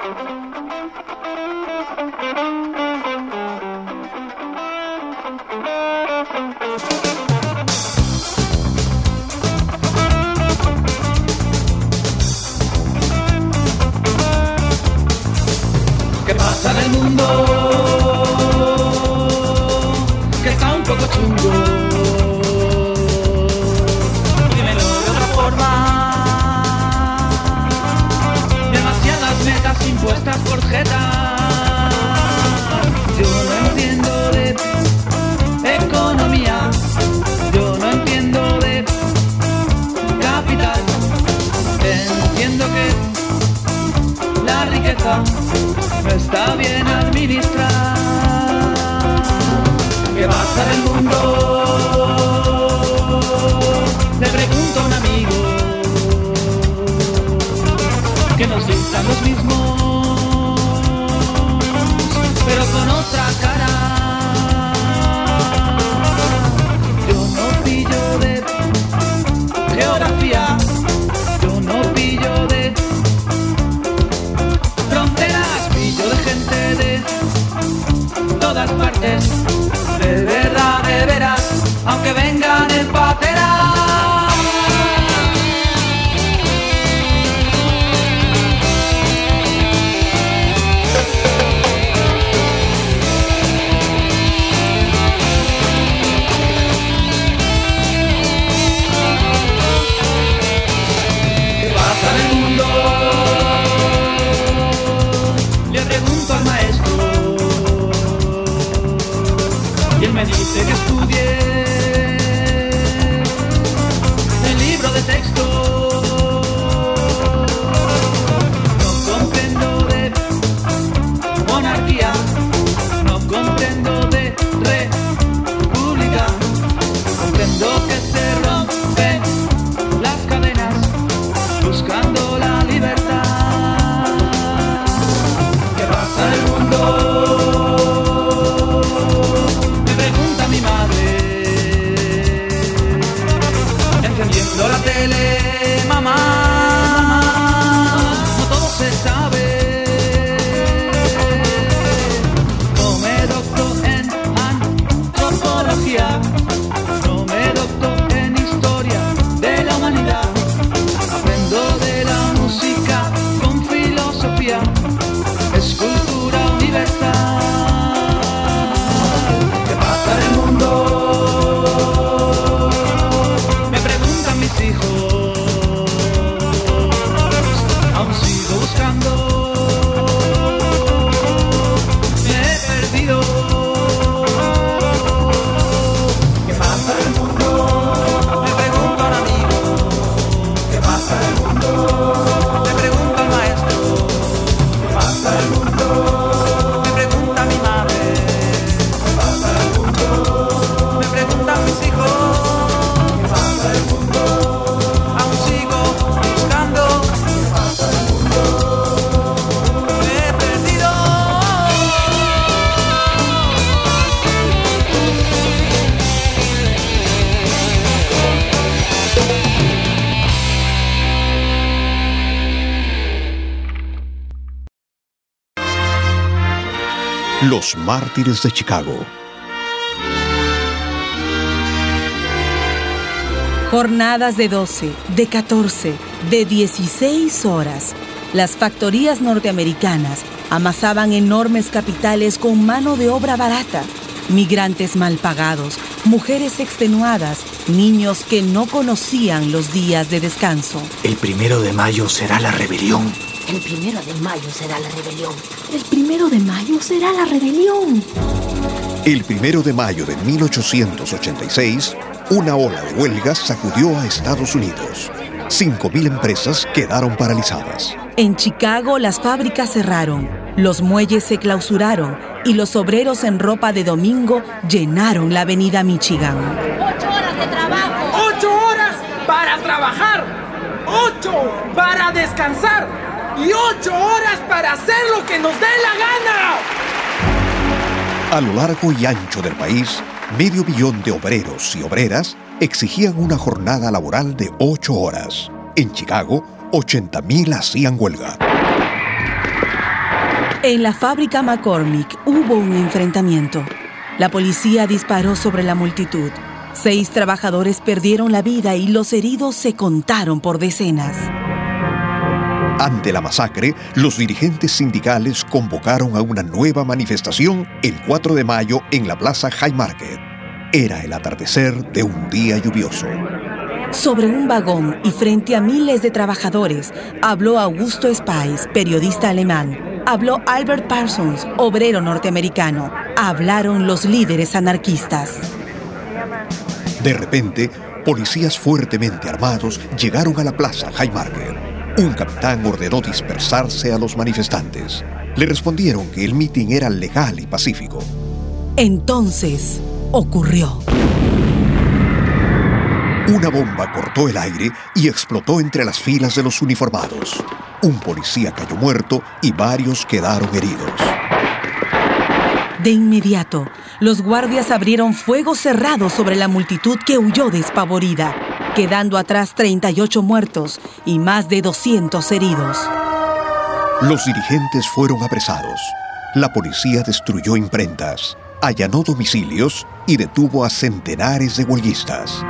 ¿Qué pasa en el mundo? Que está un poco chungo. Dímelo de otra forma. Demasiadas metas impuestas por jeta. Yo no entiendo de economía. Yo no entiendo de capital. Entiendo que la riqueza no está bien administrada. ¿Qué pasa en el mundo? Le pregunto a un amigo que nos dictan los mismos, pero con otra cara. Yo no pillo de geografía, yo no pillo de fronteras, pillo de gente de todas partes, de verdad, de veras, aunque vengan en patera. ¿Qué pasa en el mundo? Le pregunto al maestro y él me dice que estudie el libro de texto. No comprendo de monarquía, no comprendo de república, comprendo que se rompen las cadenas buscando la libertad. ¿Qué pasa en el mundo? Me pregunta mi madre, encendiendo la tele. Mamá, no todo se sabe. No me docto en antropología, no me docto en historia de la humanidad. Aprendo de la música con filosofía, es cultura universal. ¿Qué pasa en el mundo? Me preguntan mis hijos, aún sigo buscando, me he perdido. ¿Qué pasa en el mundo? Me pregunta un amigo. ¿Qué pasa en el mundo? Me pregunta el maestro. ¿Qué pasa en el mundo? Me pregunta mi madre. ¿Qué pasa en el mundo? Me preguntan mis hijos. ¿Qué pasa en el mundo? Aún sigo buscando. ¿Qué pasa en el mundo? Me he perdido. Los mártires de Chicago. Jornadas de 12, de 14, de 16 horas. Las factorías norteamericanas amasaban enormes capitales con mano de obra barata. Migrantes mal pagados, mujeres extenuadas, niños que no conocían los días de descanso. El 1 de mayo será la rebelión. El 1 de mayo será la rebelión. El 1 de mayo será la rebelión. El 1 de mayo de 1886, una ola de huelgas sacudió a Estados Unidos. 5.000 empresas quedaron paralizadas. En Chicago las fábricas cerraron, los muelles se clausuraron y los obreros en ropa de domingo llenaron la avenida Michigan. 8 horas de trabajo. 8 horas para trabajar. 8 para descansar. Y 8 horas para hacer lo que nos dé la gana. A lo largo y ancho del país, 500 000 de obreros y obreras exigían una jornada laboral de 8 horas. En Chicago, 80.000 hacían huelga. En la fábrica McCormick hubo un enfrentamiento. La policía disparó sobre la multitud. 6 trabajadores perdieron la vida y los heridos se contaron por decenas. Ante la masacre, los dirigentes sindicales convocaron a una nueva manifestación el 4 de mayo en la Plaza Haymarket. Era el atardecer de un día lluvioso. Sobre un vagón y frente a miles de trabajadores, habló Augusto Spies, periodista alemán. Habló Albert Parsons, obrero norteamericano. Hablaron los líderes anarquistas. De repente, policías fuertemente armados llegaron a la Plaza Haymarket. Un capitán ordenó dispersarse a los manifestantes. Le respondieron que el mitin era legal y pacífico. Entonces, ocurrió. Una bomba cortó el aire y explotó entre las filas de los uniformados. Un policía cayó muerto y varios quedaron heridos. De inmediato, los guardias abrieron fuego cerrado sobre la multitud que huyó despavorida, quedando atrás 38 muertos y más de 200 heridos. Los dirigentes fueron apresados. La policía destruyó imprentas, allanó domicilios y detuvo a centenares de huelguistas.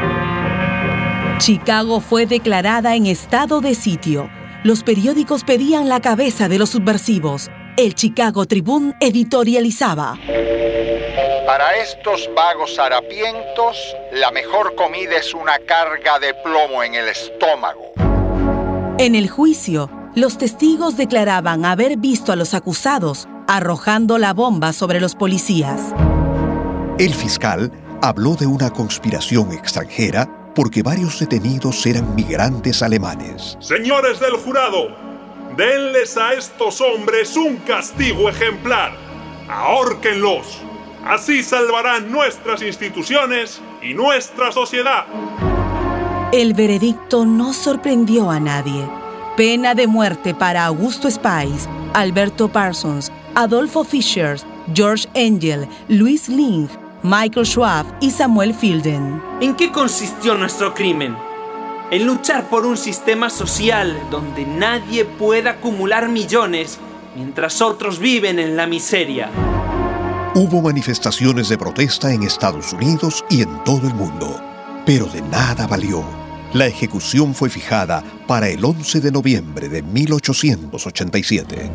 Chicago fue declarada en estado de sitio. Los periódicos pedían la cabeza de los subversivos. El Chicago Tribune editorializaba: para estos vagos harapientos, la mejor comida es una carga de plomo en el estómago. En el juicio, los testigos declaraban haber visto a los acusados arrojando la bomba sobre los policías. El fiscal habló de una conspiración extranjera porque varios detenidos eran migrantes alemanes. Señores del jurado, denles a estos hombres un castigo ejemplar. Ahórquenlos. Así salvarán nuestras instituciones y nuestra sociedad. El veredicto no sorprendió a nadie. Pena de muerte para Augusto Spies, Alberto Parsons, Adolfo Fischer, George Engel, Louis Lingg, Michael Schwab y Samuel Fielden. ¿En qué consistió nuestro crimen? En luchar por un sistema social donde nadie pueda acumular millones mientras otros viven en la miseria. Hubo manifestaciones de protesta en Estados Unidos y en todo el mundo, pero de nada valió. La ejecución fue fijada para el 11 de noviembre de 1887.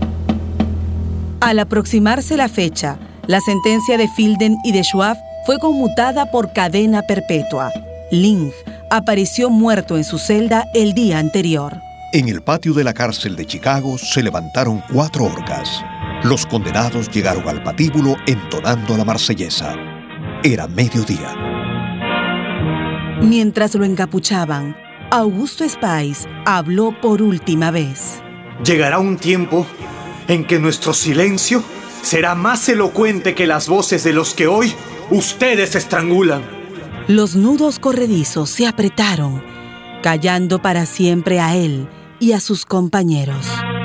Al aproximarse la fecha, la sentencia de Fielden y de Schwab fue conmutada por cadena perpetua. Lingg apareció muerto en su celda el día anterior. En el patio de la cárcel de Chicago se levantaron 4 horcas. Los condenados llegaron al patíbulo entonando la marsellesa. Era mediodía. Mientras lo encapuchaban, Augusto Spies habló por última vez. Llegará un tiempo en que nuestro silencio será más elocuente que las voces de los que hoy ustedes estrangulan. Los nudos corredizos se apretaron, callando para siempre a él y a sus compañeros.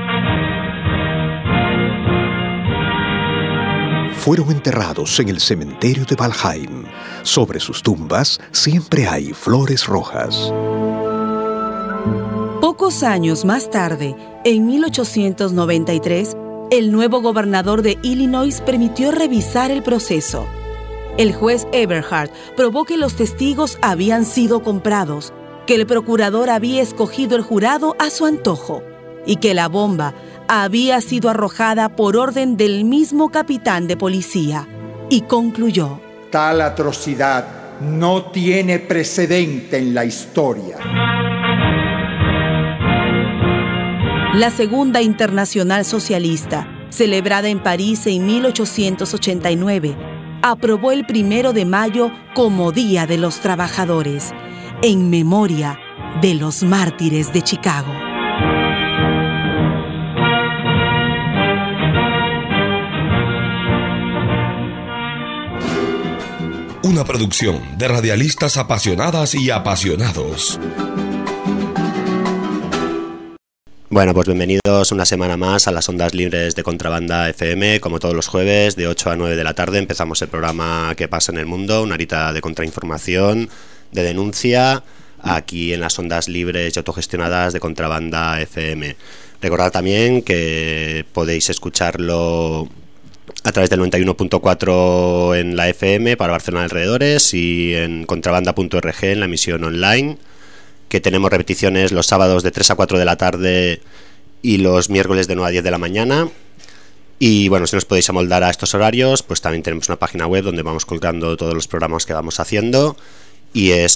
Fueron enterrados en el cementerio de Valheim. Sobre sus tumbas siempre hay flores rojas. Pocos años más tarde, en 1893, el nuevo gobernador de Illinois permitió revisar el proceso. El juez Eberhard probó que los testigos habían sido comprados, que el procurador había escogido el jurado a su antojo y que la bomba había sido arrojada por orden del mismo capitán de policía. Y concluyó: tal atrocidad no tiene precedente en la historia. La Segunda Internacional Socialista, celebrada en París en 1889, aprobó el 1 de mayo como Día de los Trabajadores, en memoria de los mártires de Chicago. Una producción de radialistas apasionadas y apasionados. Bueno, pues bienvenidos una semana más a las ondas libres de Contrabanda FM. Como todos los jueves, de 8 a 9 de la tarde, empezamos el programa ¿Qué pasa en el mundo? Una horita de contrainformación, de denuncia, aquí en las ondas libres y autogestionadas de Contrabanda FM. Recordad también que podéis escucharlo a través del 91.4 en la FM para Barcelona alrededores y en contrabanda.org en la emisión online, que tenemos repeticiones los sábados de 3 a 4 de la tarde y los miércoles de 9 a 10 de la mañana. Y bueno, si nos podéis amoldar a estos horarios, pues también tenemos una página web donde vamos colgando todos los programas que vamos haciendo, y es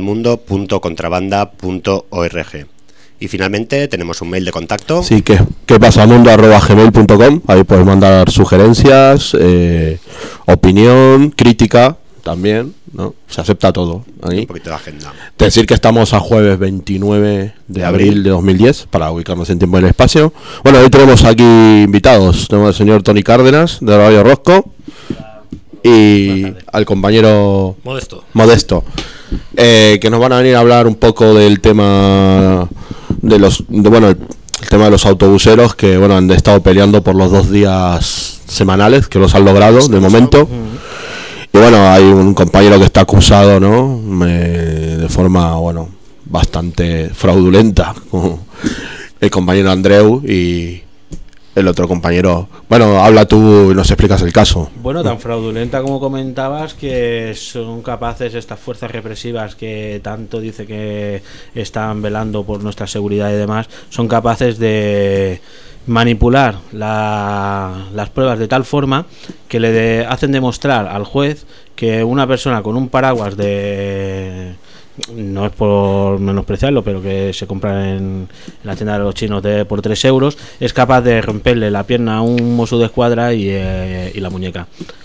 quepasaenelmundo.contrabanda.org. Y finalmente tenemos un mail de contacto. Sí, quepasamundo@gmail.com. Ahí puedes mandar sugerencias, opinión, crítica también, ¿no? Se acepta todo ahí. Un poquito de agenda. Decir que estamos a jueves 29 de abril de 2010, para ubicarnos en tiempo y en espacio. Bueno, hoy tenemos aquí invitados. Tenemos al señor Tony Cárdenas, de Radio Rosco, y al compañero Modesto, que nos van a venir a hablar un poco del tema el tema de los autobuseros, que bueno, han estado peleando por los 2 días semanales, que los han logrado de momento. Y bueno, hay un compañero que está acusado, ¿no? De forma, bueno, bastante fraudulenta, como el compañero Andreu, y el otro compañero. Bueno, habla tú y nos explicas el caso. Bueno, tan fraudulenta como comentabas, que son capaces estas fuerzas represivas que tanto dice que están velando por nuestra seguridad y demás, son capaces de manipular las pruebas de tal forma que le hacen demostrar al juez que una persona con un paraguas no es por menospreciarlo, pero que se compra en la tienda de los chinos por 3 euros, es capaz de romperle la pierna a un Mosso de Escuadra y la muñeca.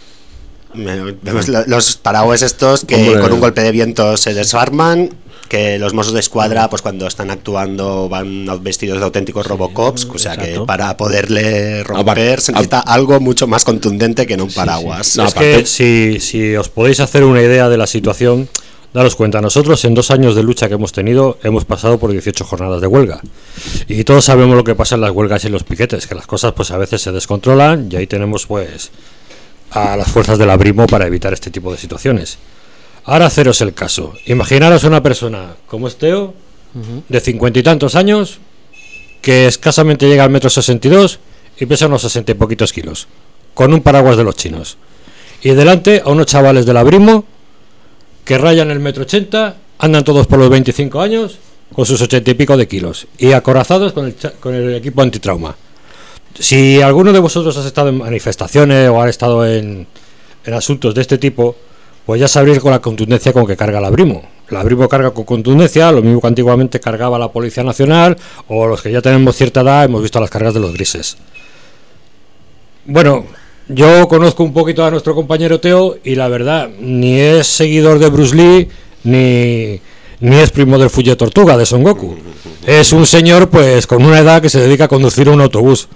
Vemos los paraguas estos que con un golpe de viento se desarman, que los Mossos de Escuadra, pues cuando están actuando, van vestidos de auténticos Robocops, o sea, exacto, que para poderle romper se necesita algo mucho más contundente que en un paraguas. Sí. No, es que si os podéis hacer una idea de la situación, daros cuenta, nosotros en 2 años de lucha que hemos tenido, hemos pasado por 18 jornadas de huelga, y todos sabemos lo que pasa en las huelgas y en los piquetes, que las cosas pues a veces se descontrolan, y ahí tenemos pues a las fuerzas del Abrimo para evitar este tipo de situaciones. Ahora haceros el caso. Imaginaros una persona como es Teo, de 50 y tantos años, que escasamente llega al 1,62 m y pesa unos 60 y poquitos kilos, con un paraguas de los chinos. Y delante a unos chavales del Abrimo que rayan el 1,80 m, andan todos por los 25 años, con sus 80 y pico de kilos, y acorazados con el equipo antitrauma. Si alguno de vosotros has estado en manifestaciones o ha estado en asuntos de este tipo, pues ya sabréis con la contundencia con que carga el Abrimo. El Abrimo carga con contundencia, lo mismo que antiguamente cargaba la Policía Nacional, o los que ya tenemos cierta edad hemos visto las cargas de los grises. Bueno, yo conozco un poquito a nuestro compañero Teo, y la verdad, ni es seguidor de Bruce Lee, ni es primo del Fulle Tortuga, de Son Goku. Es un señor pues con una edad que se dedica a conducir un autobús.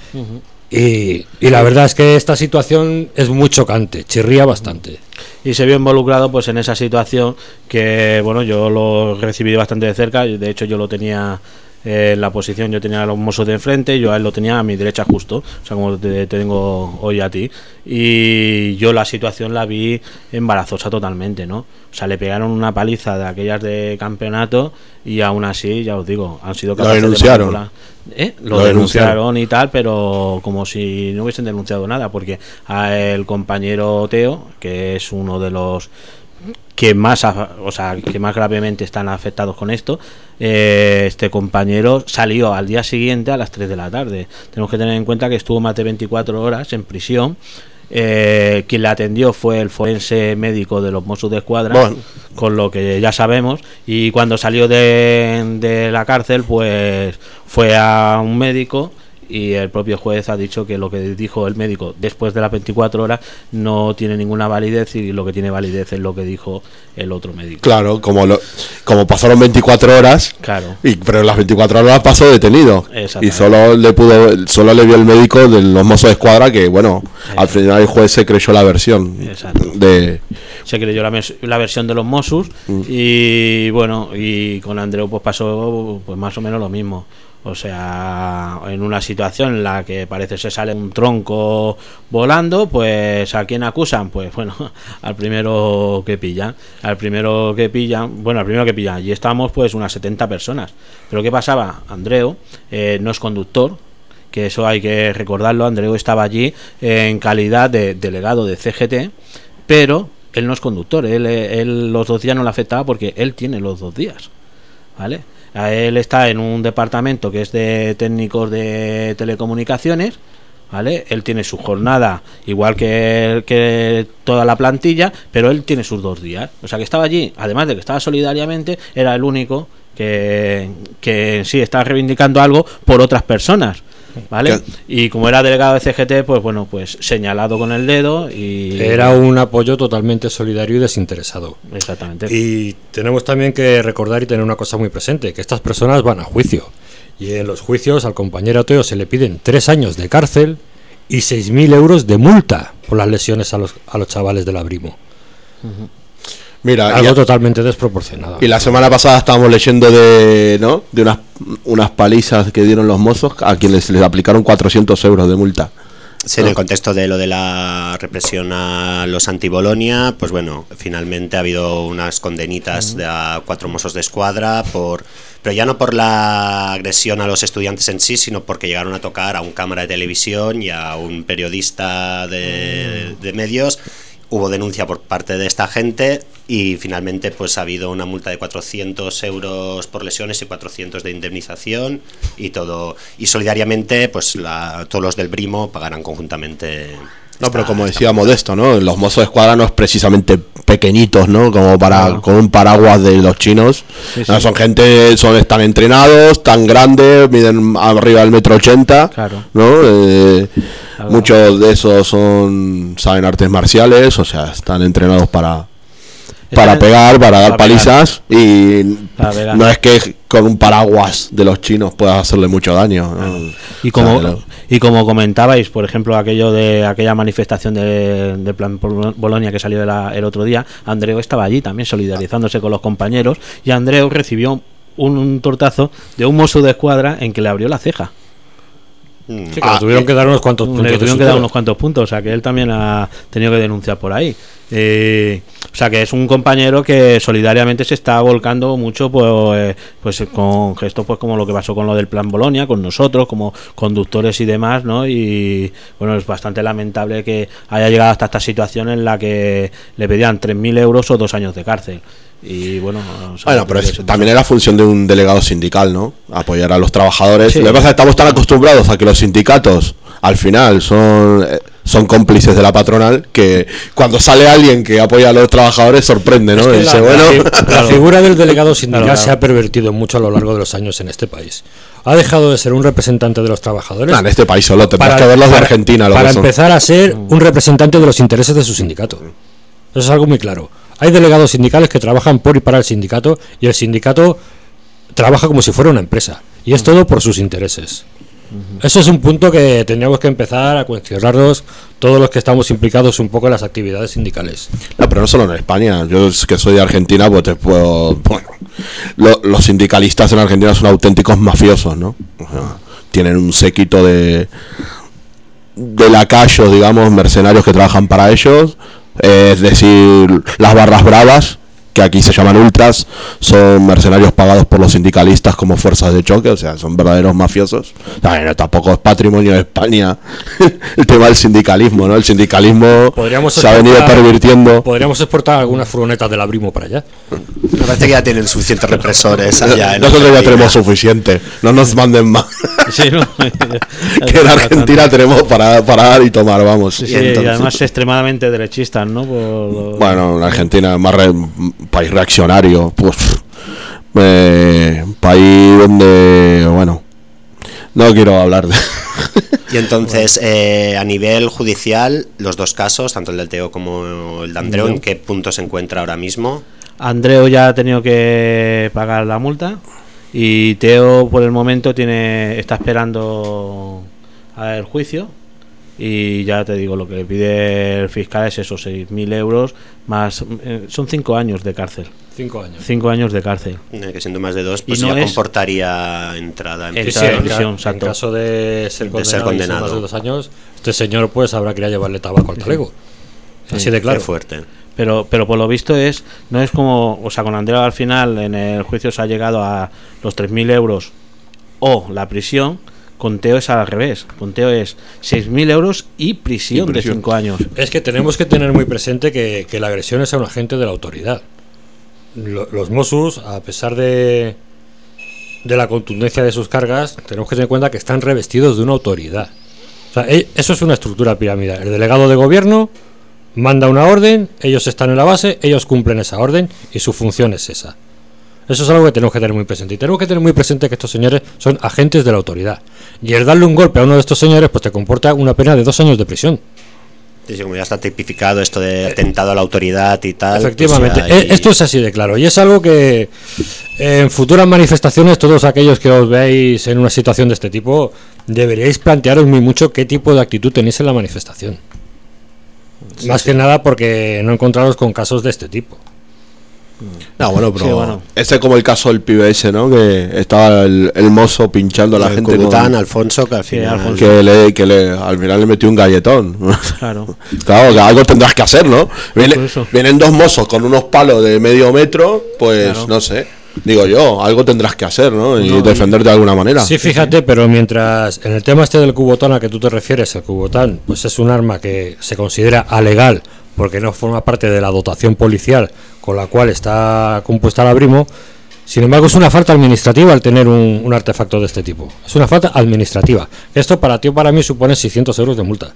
Y la verdad es que esta situación es muy chocante, chirría bastante. Y se vio involucrado pues en esa situación que, bueno, yo lo recibí bastante de cerca. De hecho, yo lo tenía en la posición, yo tenía a los Mossos de enfrente, yo a él lo tenía a mi derecha justo, o sea, como te tengo hoy a ti. Y yo la situación la vi embarazosa totalmente, ¿no? O sea, le pegaron una paliza de aquellas de campeonato, y aún así, ya os digo, han sido capaces lo denunciaron y tal, pero como si no hubiesen denunciado nada, porque el compañero Teo, que es uno de los que más gravemente están afectados con esto, este compañero salió al día siguiente a las 3 de la tarde. Tenemos que tener en cuenta que estuvo más de 24 horas en prisión. Quien le atendió fue el forense médico de los Mossos de Escuadra, bueno, con lo que ya sabemos, y cuando salió de la cárcel pues fue a un médico, y el propio juez ha dicho que lo que dijo el médico después de las 24 horas no tiene ninguna validez, y lo que tiene validez es lo que dijo el otro médico. Claro, como pasaron 24 horas, claro, pero las 24 horas pasó detenido, y solo le vio el médico de los Mossos de Escuadra que, bueno, al final el juez se creyó la versión. Se creyó la versión de los Mossos, y bueno, y con Andreu pues pasó pues más o menos lo mismo. O sea, en una situación en la que parece se sale un tronco volando, pues ¿a quién acusan? Pues bueno, al primero que pillan. Al primero que pillan. Allí estamos pues unas 70 personas. Pero ¿qué pasaba? Andreu no es conductor, que eso hay que recordarlo. Andreu estaba allí en calidad de delegado de CGT, pero él no es conductor. Él los 2 días no le afectaba porque él tiene los 2 días, ¿vale? Él está en un departamento que es de técnicos de telecomunicaciones, ¿vale? Él tiene su jornada igual que toda la plantilla, pero él tiene sus 2 días. O sea que estaba allí, además de que estaba solidariamente, era el único que sí estaba reivindicando algo por otras personas, ¿vale? Y como era delegado de CGT, pues bueno, pues señalado con el dedo y... Era un apoyo totalmente solidario y desinteresado. Exactamente. Y tenemos también que recordar y tener una cosa muy presente, que estas personas van a juicio. Y en los juicios al compañero Teo se le piden 3 años de cárcel y 6.000 euros de multa por las lesiones a los chavales del Abrimo. Mira, algo totalmente desproporcionado. Y la semana pasada estábamos leyendo de unas palizas que dieron los mozos a quienes les aplicaron 400 euros de multa. Sí, en el contexto de lo de la represión a los anti-Bolonia, pues bueno, finalmente ha habido unas condenitas de a 4 mozos de escuadra pero ya no por la agresión a los estudiantes en sí, sino porque llegaron a tocar a un cámara de televisión y a un periodista de medios. Hubo denuncia por parte de esta gente y finalmente pues ha habido una multa de 400 euros por lesiones y 400 de indemnización y todo. Y solidariamente pues todos los del Brimo pagarán conjuntamente. Pero como decía Modesto, ¿no? Los mozos de escuadra no es precisamente pequeñitos, ¿no? Como con un paraguas de los chinos. Sí, sí. No, son gente, están entrenados, tan grandes, miden arriba del 1,80 m, claro. ¿no? Muchos de esos saben artes marciales, o sea, están entrenados para pegar, para dar palizas, y no es que con un paraguas de los chinos puedas hacerle mucho daño, ¿no? Y como comentabais, por ejemplo, aquella manifestación de Plan Bolonia que salió el otro día, Andreu estaba allí también solidarizándose con los compañeros, y Andreu recibió un tortazo de un mozo de escuadra en que le abrió la ceja. Sí, que le tuvieron que dar unos cuantos puntos. O sea que él también ha tenido que denunciar por ahí. O sea que es un compañero que solidariamente se está volcando mucho pues con gestos pues como lo que pasó con lo del Plan Bolonia, con nosotros como conductores y demás, ¿no? Y bueno, es bastante lamentable que haya llegado hasta esta situación en la que le pedían 3.000 euros o 2 años de cárcel. Y bueno, pero también es la función de un delegado sindical, ¿no? Apoyar a los trabajadores. Sí. Lo que pasa es que estamos tan acostumbrados a que los sindicatos al final son cómplices de la patronal, que cuando sale alguien que apoya a los trabajadores sorprende, ¿no? Es que la figura del delegado sindical se ha pervertido mucho a lo largo de los años en este país. Ha dejado de ser un representante de los trabajadores. En este país solo tendrás que ver los de Argentina. Para empezar a ser un representante de los intereses de su sindicato. Eso es algo muy claro. Hay delegados sindicales que trabajan por y para el sindicato, y el sindicato trabaja como si fuera una empresa, y es todo por sus intereses. Eso es un punto que tendríamos que empezar a cuestionarnos todos los que estamos implicados un poco en las actividades sindicales. No, pero no solo en España. Yo que soy de Argentina, pues te puedo... Bueno, los sindicalistas en Argentina son auténticos mafiosos, ¿no? O sea, tienen un séquito de lacayos, digamos, mercenarios que trabajan para ellos. Es decir, las barras bravas, que aquí se llaman ultras, son mercenarios pagados por los sindicalistas como fuerzas de choque, o sea, son verdaderos mafiosos. Tampoco es patrimonio de España el tema del sindicalismo, ¿no? El sindicalismo se ha venido pervirtiendo. Podríamos exportar algunas furgonetas del Abrimo para allá. Me parece que ya tienen suficientes represores allá. Nosotros ya tenemos suficiente, no nos manden más. Sí, ¿no? Que en Argentina tenemos para dar y tomar, vamos. Sí, y además extremadamente derechistas, ¿no? Bueno, en Argentina es más país reaccionario, pues país donde, bueno, no quiero hablar de... Y entonces, a nivel judicial, los dos casos, tanto el del Teo como el de Andreu, ¿en qué punto se encuentra ahora mismo? Andreu ya ha tenido que pagar la multa y Teo por el momento está esperando el juicio. Y ya te digo, lo que le pide el fiscal es esos 6.000 euros más, son 5 años de cárcel. 5 años. 5 años de cárcel. Que siendo más de 2, pues Y no ya es- comportaría entrada en prisión. En caso de ser condenado, y ser más de 2 años, este señor pues habrá que ir a llevarle tabaco al talego. Así de claro. Qué fuerte. Pero por lo visto no es como, o sea, con Andrea al final en el juicio se ha llegado a los 3.000 euros o la prisión. Con Teo es al revés. Con Teo es 6.000 euros y prisión de 5 años. Es que tenemos que tener muy presente que la agresión es a un agente de la autoridad. Los Mossos, a pesar de la contundencia de sus cargas, tenemos que tener en cuenta que están revestidos de una autoridad. O sea, eso es una estructura piramidal. El delegado de gobierno manda una orden, ellos están en la base, ellos cumplen esa orden y su función es esa. Eso es algo que tenemos que tener muy presente. Y tenemos que tener muy presente que estos señores son agentes de la autoridad. Y el darle un golpe a uno de estos señores, pues te comporta una pena de 2 años de prisión. Sí, como ya está tipificado esto de atentado a la autoridad y tal. Efectivamente, pues esto es así de claro. Y es algo que en futuras manifestaciones, todos aquellos que os veáis en una situación de este tipo, deberíais plantearos muy mucho qué tipo de actitud tenéis en la manifestación. Más que nada porque no encontraros con casos de este tipo. No, bueno, pero Sí, bueno. este es como el caso del pibe ese, ¿no? Que estaba el mozo pinchando a la gente Cubután, Alfonso, que al final Alfonso. al final le metió un galletón. Claro. Claro, que algo tendrás que hacer, ¿no? Por eso. Vienen 2 mozos con unos palos de medio metro, pues Claro. no sé. Digo yo, algo tendrás que hacer, ¿no? Y defenderte de alguna manera. Sí, fíjate, pero mientras en el tema este del cubotán al que tú te refieres, el cubotán, pues es un arma que se considera alegal porque no forma parte de la dotación policial con la cual está compuesta la Brimo. Sin embargo, es una falta administrativa al tener un artefacto de este tipo. Es una falta administrativa. Esto para ti o para mí supone 600 euros de multa.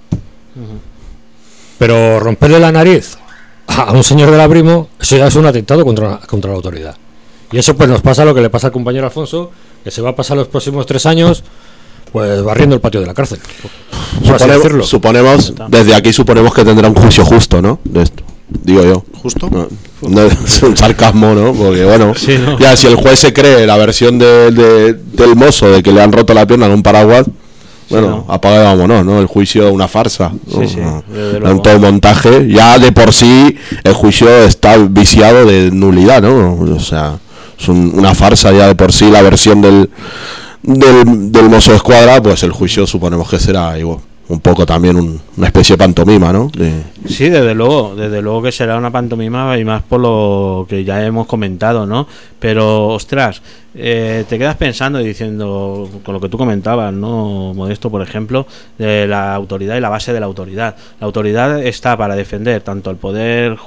Pero romperle la nariz a un señor de la Brimo, eso ya es un atentado contra la autoridad. Y eso pues nos pasa lo que le pasa al compañero Alfonso, que se va a pasar los próximos 3 años pues barriendo el patio de la cárcel. Por así decirlo. Suponemos, desde aquí suponemos que tendrá un juicio justo, ¿no? De esto, digo yo. ¿Justo? No, es un sarcasmo, ¿no? Porque bueno, Sí, ¿no? ya si el juez se cree la versión del mozo de que le han roto la pierna en un paraguas, bueno, ¿no? apaga y vámonos, ¿no? El juicio es una farsa, ¿no? Sí, sí, desde luego. En todo montaje, ya de por sí el juicio está viciado de nulidad, ¿no? O sea, es una farsa ya de por sí la versión del mozo de escuadra, pues el juicio suponemos que será igual, un poco también una especie de pantomima, ¿no? Sí, desde luego que será una pantomima y más por lo que ya hemos comentado, ¿no? Pero, ostras, te quedas pensando y diciendo, con lo que tú comentabas, ¿no, Modesto, por ejemplo, de la autoridad y la base de la autoridad. La autoridad está para defender tanto el poder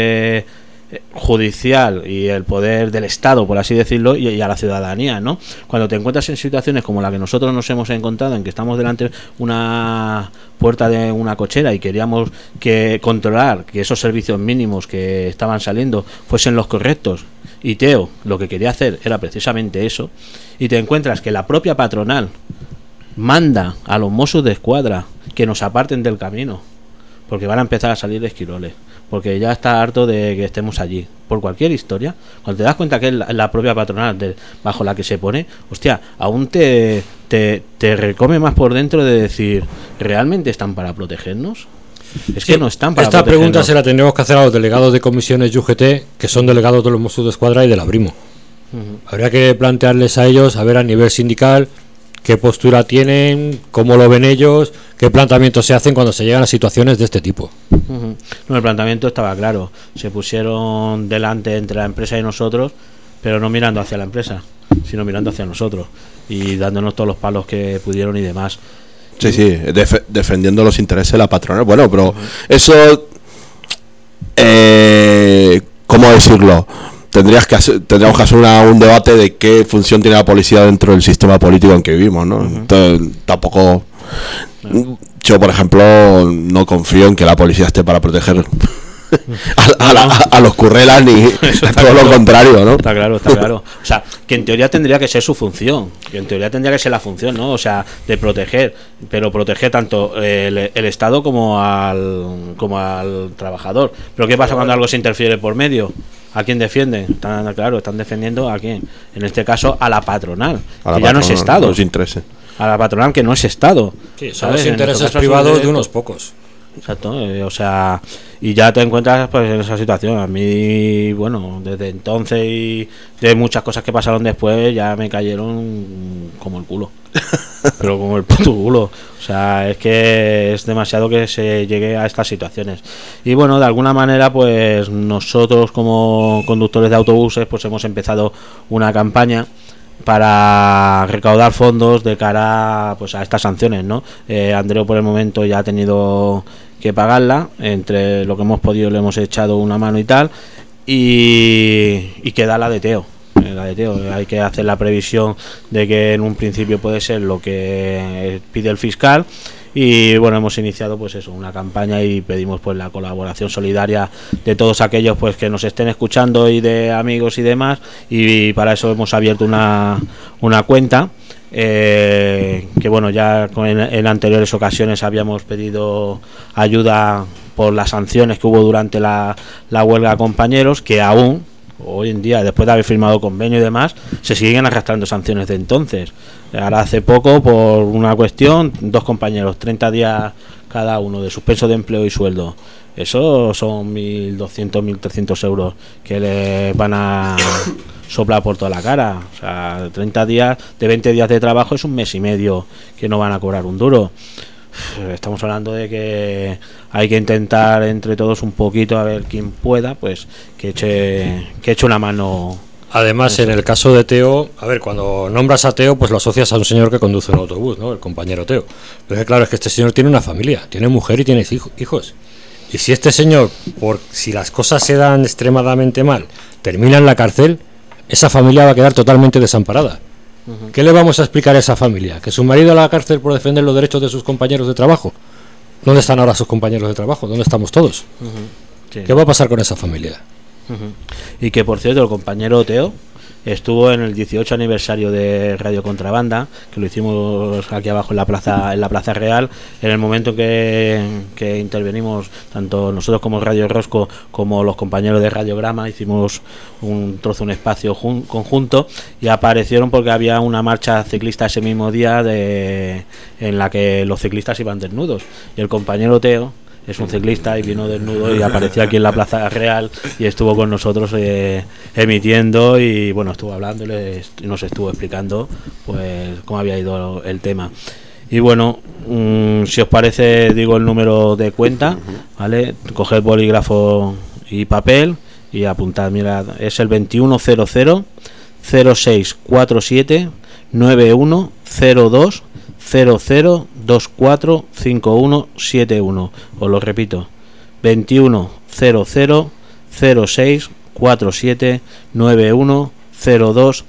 judicial y el poder del Estado, por así decirlo, y a la ciudadanía, ¿no? Cuando te encuentras en situaciones como la que nosotros nos hemos encontrado, en que estamos delante de una puerta de una cochera y queríamos controlar que esos servicios mínimos que estaban saliendo fuesen los correctos, y Teo lo que quería hacer era precisamente eso, y te encuentras que la propia patronal manda a los Mossos de Escuadra que nos aparten del camino porque van a empezar a salir esquiroles, porque ya está harto de que estemos allí por cualquier historia. Cuando te das cuenta que es la propia patronal bajo la que se pone, hostia, aún te recome más por dentro de decir, ¿realmente están para protegernos? Es que no están para Esta protegernos. pregunta se la tendremos que hacer a los delegados de comisiones UGT, que son delegados de los Mossos de Escuadra y de la Brimo. Habría que plantearles a ellos, a ver a nivel sindical, qué postura tienen, cómo lo ven ellos, qué planteamientos se hacen cuando se llegan a situaciones de este tipo. No, el planteamiento estaba claro. Se pusieron delante entre la empresa y nosotros, pero no mirando hacia la empresa, sino mirando hacia nosotros y dándonos todos los palos que pudieron y demás. Sí, defendiendo los intereses de la patronal. Bueno, pero eso, ¿cómo decirlo? Tendríamos que hacer un debate de qué función tiene la policía dentro del sistema político en que vivimos, ¿no? Entonces, tampoco... Yo, por ejemplo, no confío en que la policía esté para proteger a los currelas ni todo lo contrario, ¿no? Está claro, está claro. O sea, que en teoría tendría que ser su función, que en teoría tendría que ser la función, ¿no? O sea, de proteger, pero proteger tanto el Estado como al trabajador. Pero ¿qué pasa cuando algo se interfiere por medio? ¿A quién defienden? Están defendiendo a quién. En este caso, a la patronal, que ya no es Estado. Los intereses. A la patronal, que no es Estado. Sí, son los intereses privados de unos pocos. Exacto, o sea, y ya te encuentras pues en esa situación. A mí, bueno, desde entonces y de muchas cosas que pasaron después ya me cayeron como el culo. Pero como el puto culo. O sea, es que es demasiado que se llegue a estas situaciones. Y bueno, de alguna manera pues nosotros como conductores de autobuses pues hemos empezado una campaña para recaudar fondos de cara pues a estas sanciones, ¿no? Andreu por el momento ya ha tenido que pagarla, entre lo que hemos podido le hemos echado una mano y tal, y queda la de Teo. Hay que hacer la previsión de que en un principio puede ser lo que pide el fiscal. Y bueno, hemos iniciado pues eso, una campaña, y pedimos pues la colaboración solidaria de todos aquellos pues que nos estén escuchando y de amigos y demás, y para eso hemos abierto una cuenta que bueno, ya en anteriores ocasiones habíamos pedido ayuda por las sanciones que hubo durante la huelga de compañeros, que aún hoy en día, después de haber firmado convenio y demás, se siguen arrastrando sanciones de entonces. Ahora hace poco, por una cuestión, 2 compañeros, 30 días cada uno de suspenso de empleo y sueldo. Eso son 1.200, 1.300 euros que les van a soplar por toda la cara. O sea, 30 días, de 20 días de trabajo es un mes y medio que no van a cobrar un duro. Estamos hablando de que hay que intentar entre todos un poquito, a ver quién pueda, pues que eche una mano. Además, en el caso de Teo, a ver, cuando nombras a Teo, pues lo asocias a un señor que conduce un autobús, ¿no? El compañero Teo. Pero es que, claro, es que este señor tiene una familia, tiene mujer y tiene hijos. Y si este señor, si las cosas se dan extremadamente mal, termina en la cárcel, esa familia va a quedar totalmente desamparada. ¿Qué le vamos a explicar a esa familia? ¿Que su marido a la cárcel por defender los derechos de sus compañeros de trabajo? ¿Dónde están ahora sus compañeros de trabajo? ¿Dónde estamos todos? Sí. ¿Qué va a pasar con esa familia? Y que, por cierto, el compañero Teo estuvo en el 18 aniversario de Radio Contrabanda, que lo hicimos aquí abajo en la Plaza Real, en el momento que intervenimos tanto nosotros como Radio Rosco como los compañeros de Radiograma. Hicimos un espacio conjunto, y aparecieron porque había una marcha ciclista ese mismo día en la que los ciclistas iban desnudos, y el compañero Teo es un ciclista y vino desnudo y apareció aquí en la Plaza Real y estuvo con nosotros emitiendo, y bueno, estuvo hablando y nos estuvo explicando pues cómo había ido el tema. Y bueno, si os parece, digo el número de cuenta, ¿vale? Coged bolígrafo y papel y apuntad. Mirad, es el 2100 0647 9102 00245171. Os lo repito, 2100 0647 9102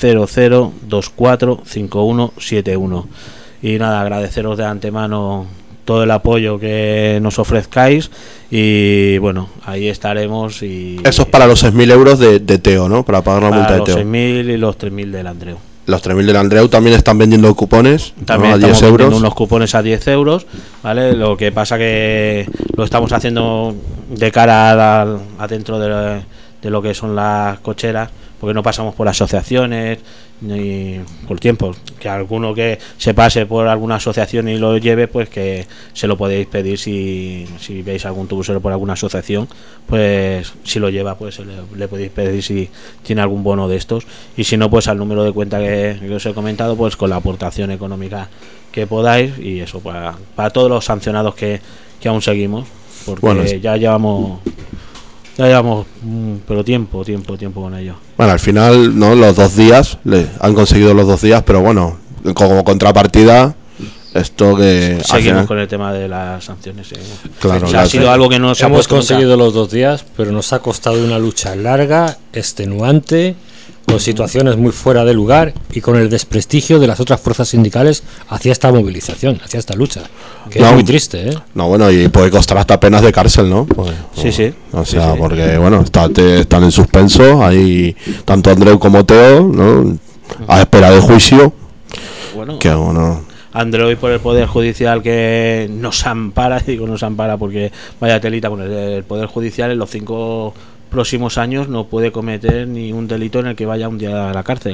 00245171. Y nada, agradeceros de antemano todo el apoyo que nos ofrezcáis, y bueno, ahí estaremos. Y eso es para los 6.000 euros de Teo, ¿no? Para pagar la multa de Teo. Los 6.000 y los 3.000 del Andreu. Los 3.000 del Andreu también están vendiendo cupones, también, ¿no? A 10 euros. Unos cupones a 10 euros, ¿vale? Lo que pasa que lo estamos haciendo de cara a dentro de lo que son las cocheras, porque no pasamos por asociaciones ni por tiempo. Que alguno que se pase por alguna asociación y lo lleve, pues que se lo podéis pedir. Si veis algún tubusero por alguna asociación, pues si lo lleva, pues le podéis pedir si tiene algún bono de estos, y si no, pues al número de cuenta que os he comentado, pues con la aportación económica que podáis. Y eso para todos los sancionados que aún seguimos, porque bueno, ya llevamos pero tiempo con ello. Bueno, al final, ¿no? Los 2 días, han conseguido los 2 días, pero bueno, como contrapartida, esto que... Seguimos con el tema de las sanciones. Claro, ha sido algo que nos hemos conseguido los 2 días, pero nos ha costado una lucha larga, extenuante, con situaciones muy fuera de lugar y con el desprestigio de las otras fuerzas sindicales hacia esta movilización, hacia esta lucha, que es muy triste, ¿eh? No, bueno, y puede costar hasta penas de cárcel, ¿no? Pues, sí. O sea, sí. Porque, bueno, están en suspenso, ahí tanto Andreu como Teo, ¿no? A espera de juicio. Bueno, que bueno... Andreu, y por el Poder Judicial que nos ampara, digo nos ampara porque vaya telita, con el Poder Judicial en los 5 próximos años no puede cometer ni un delito en el que vaya un día a la cárcel.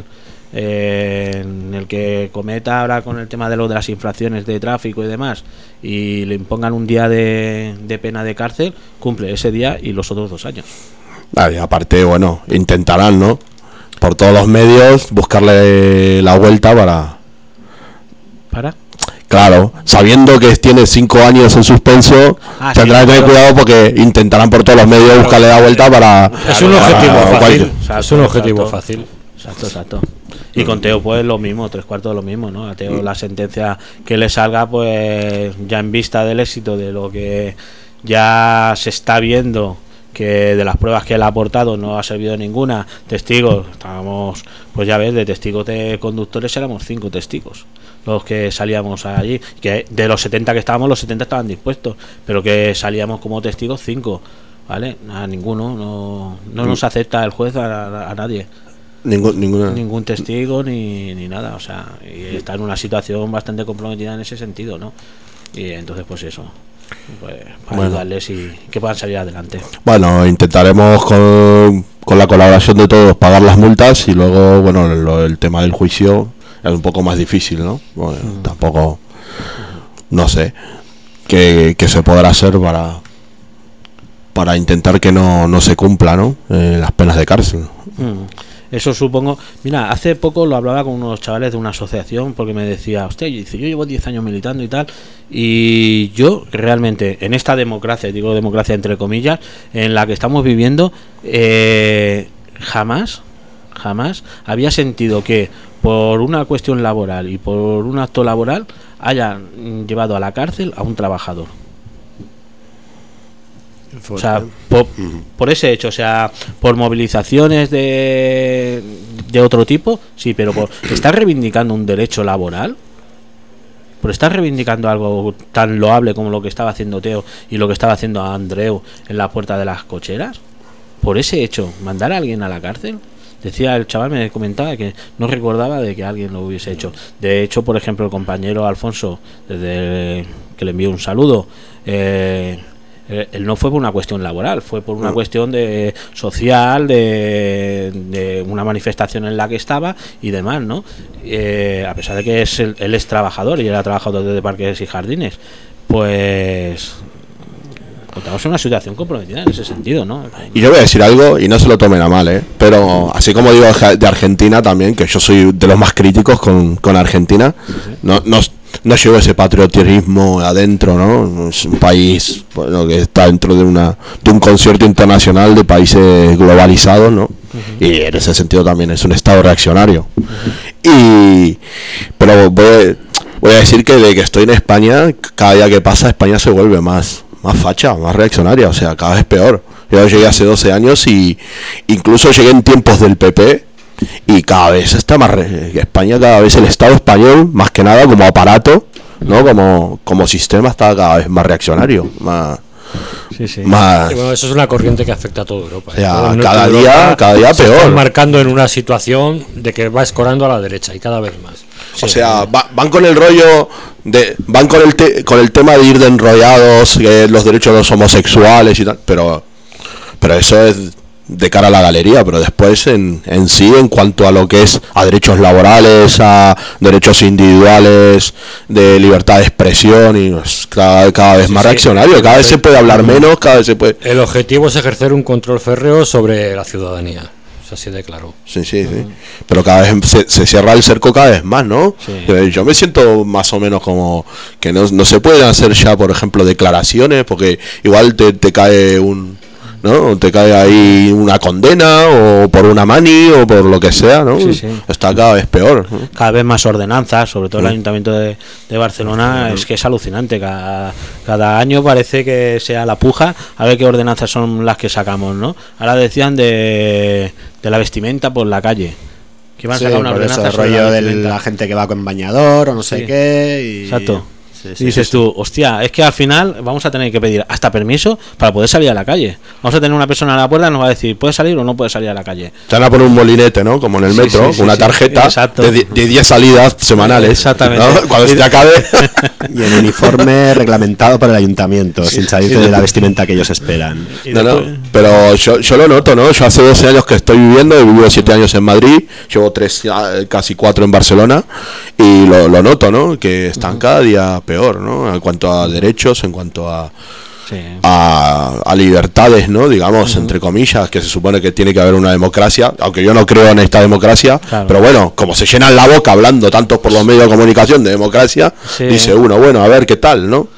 en el que cometa ahora con el tema de las infracciones de tráfico y demás, y le impongan un día de pena de cárcel, cumple ese día y los otros 2 años. Y aparte, bueno, intentarán, ¿no?, por todos los medios buscarle la vuelta para... Claro, sabiendo que tiene 5 años en suspenso, tendrán que tener cuidado porque intentarán por todos los medios buscarle la vuelta para... Es un objetivo fácil. Es un objetivo fácil. Exacto. Y con Teo pues lo mismo, 3/4 de lo mismo, ¿no? A Teo la sentencia que le salga, pues ya en vista del éxito de lo que ya se está viendo, que de las pruebas que él ha aportado no ha servido ninguna, testigos, estábamos, pues ya ves, de testigos de conductores éramos 5 testigos los que salíamos allí, que de los 70 que estábamos, los 70 estaban dispuestos, pero que salíamos como testigos 5, ¿vale? A ninguno, no nos acepta el juez a nadie. Ningún testigo ni nada, o sea, y está en una situación bastante comprometida en ese sentido, ¿no? Y entonces pues eso, pues para ayudarles y que puedan salir adelante. Bueno, intentaremos con la colaboración de todos pagar las multas, y luego, bueno, el tema del juicio es un poco más difícil, ¿no? Bueno, tampoco, no sé qué se podrá hacer para intentar que no se cumpla, ¿no?, las penas de cárcel. Eso supongo. Mira, hace poco lo hablaba con unos chavales de una asociación, porque me decía, hostia, yo llevo 10 años militando y tal, y yo realmente en esta democracia, digo democracia entre comillas, en la que estamos viviendo, jamás había sentido que por una cuestión laboral y por un acto laboral hayan llevado a la cárcel a un trabajador. O sea, por ese hecho, o sea, por movilizaciones de otro tipo, sí, pero por estar reivindicando un derecho laboral, por estar reivindicando algo tan loable como lo que estaba haciendo Teo y lo que estaba haciendo Andreu en la puerta de las cocheras, por ese hecho, mandar a alguien a la cárcel. Decía el chaval, me comentaba que no recordaba de que alguien lo hubiese hecho. De hecho, por ejemplo, el compañero Alfonso, desde que le envío un saludo, él no fue por una cuestión laboral, fue por una cuestión de social, de una manifestación en la que estaba y demás, ¿no? A pesar de que él es trabajador y era trabajador de parques y jardines, pues estamos en una situación comprometida en ese sentido, ¿no? Y yo voy a decir algo, y no se lo tomen a mal, pero así como digo de Argentina también, que yo soy de los más críticos con Argentina, no llevo ese patriotismo adentro, ¿no? Es un país, bueno, que está dentro de un concierto internacional de países globalizados, ¿no? Y en ese sentido también es un estado reaccionario. Pero voy a decir que de que estoy en España, cada día que pasa España se vuelve más facha, más reaccionaria, o sea, cada vez peor. Yo llegué hace 12 años y incluso llegué en tiempos del PP, y cada vez está más España, cada vez el Estado español, más que nada como aparato, ¿no? Como sistema, está cada vez más reaccionario, más. Más... Bueno, eso es una corriente que afecta a toda Europa. O sea, cada día peor. Se están marcando en una situación de que va escorando a la derecha y cada vez más. O sea, van con el rollo van con el tema de ir de enrollados, los derechos de los homosexuales y tal, pero eso es de cara a la galería, pero después en sí, en cuanto a lo que es a derechos laborales, a derechos individuales, de libertad de expresión, y pues, cada vez más reaccionario, cada vez se puede hablar menos, cada vez se puede... El objetivo es ejercer un control férreo sobre la ciudadanía, es así de claro. Sí. Pero cada vez se cierra el cerco cada vez más, ¿no? Sí. Yo me siento más o menos como que no se pueden hacer ya, por ejemplo, declaraciones, porque igual te cae ¿no? Te cae ahí una condena, o por una mani, o por lo que sea, ¿no? Sí. Está cada vez peor, ¿no? Cada vez más ordenanzas, sobre todo el Ayuntamiento de Barcelona, es que es alucinante. Cada año parece que sea la puja a ver qué ordenanzas son las que sacamos, ¿no? Ahora decían de la vestimenta por la calle, que van a sacar una ordenanza eso, sobre rollo de la gente que va con bañador o no sé qué. Y... Exacto. Y dices tú, hostia, es que al final vamos a tener que pedir hasta permiso para poder salir a la calle. Vamos a tener una persona a la puerta que nos va a decir, ¿puedes salir o no puedes salir a la calle? Te van a poner un molinete, ¿no? Como en el metro, una tarjeta de 10 salidas semanales. Exactamente. ¿No? Cuando se te acabe. Y el uniforme reglamentado por el ayuntamiento, sin salirte de la vestimenta que ellos esperan. Pero yo lo noto, ¿no? Yo hace 12 años que estoy viviendo, he vivido 7 años en Madrid, llevo 3, casi 4 en Barcelona, y lo noto, ¿no? Que están cada día peor, ¿no? En cuanto a derechos, en cuanto a libertades, ¿no? Digamos, entre comillas, que se supone que tiene que haber una democracia, aunque yo no creo en esta democracia, claro. Pero bueno, como se llenan la boca hablando tanto por los medios de comunicación de democracia, dice uno, bueno, a ver qué tal, ¿no?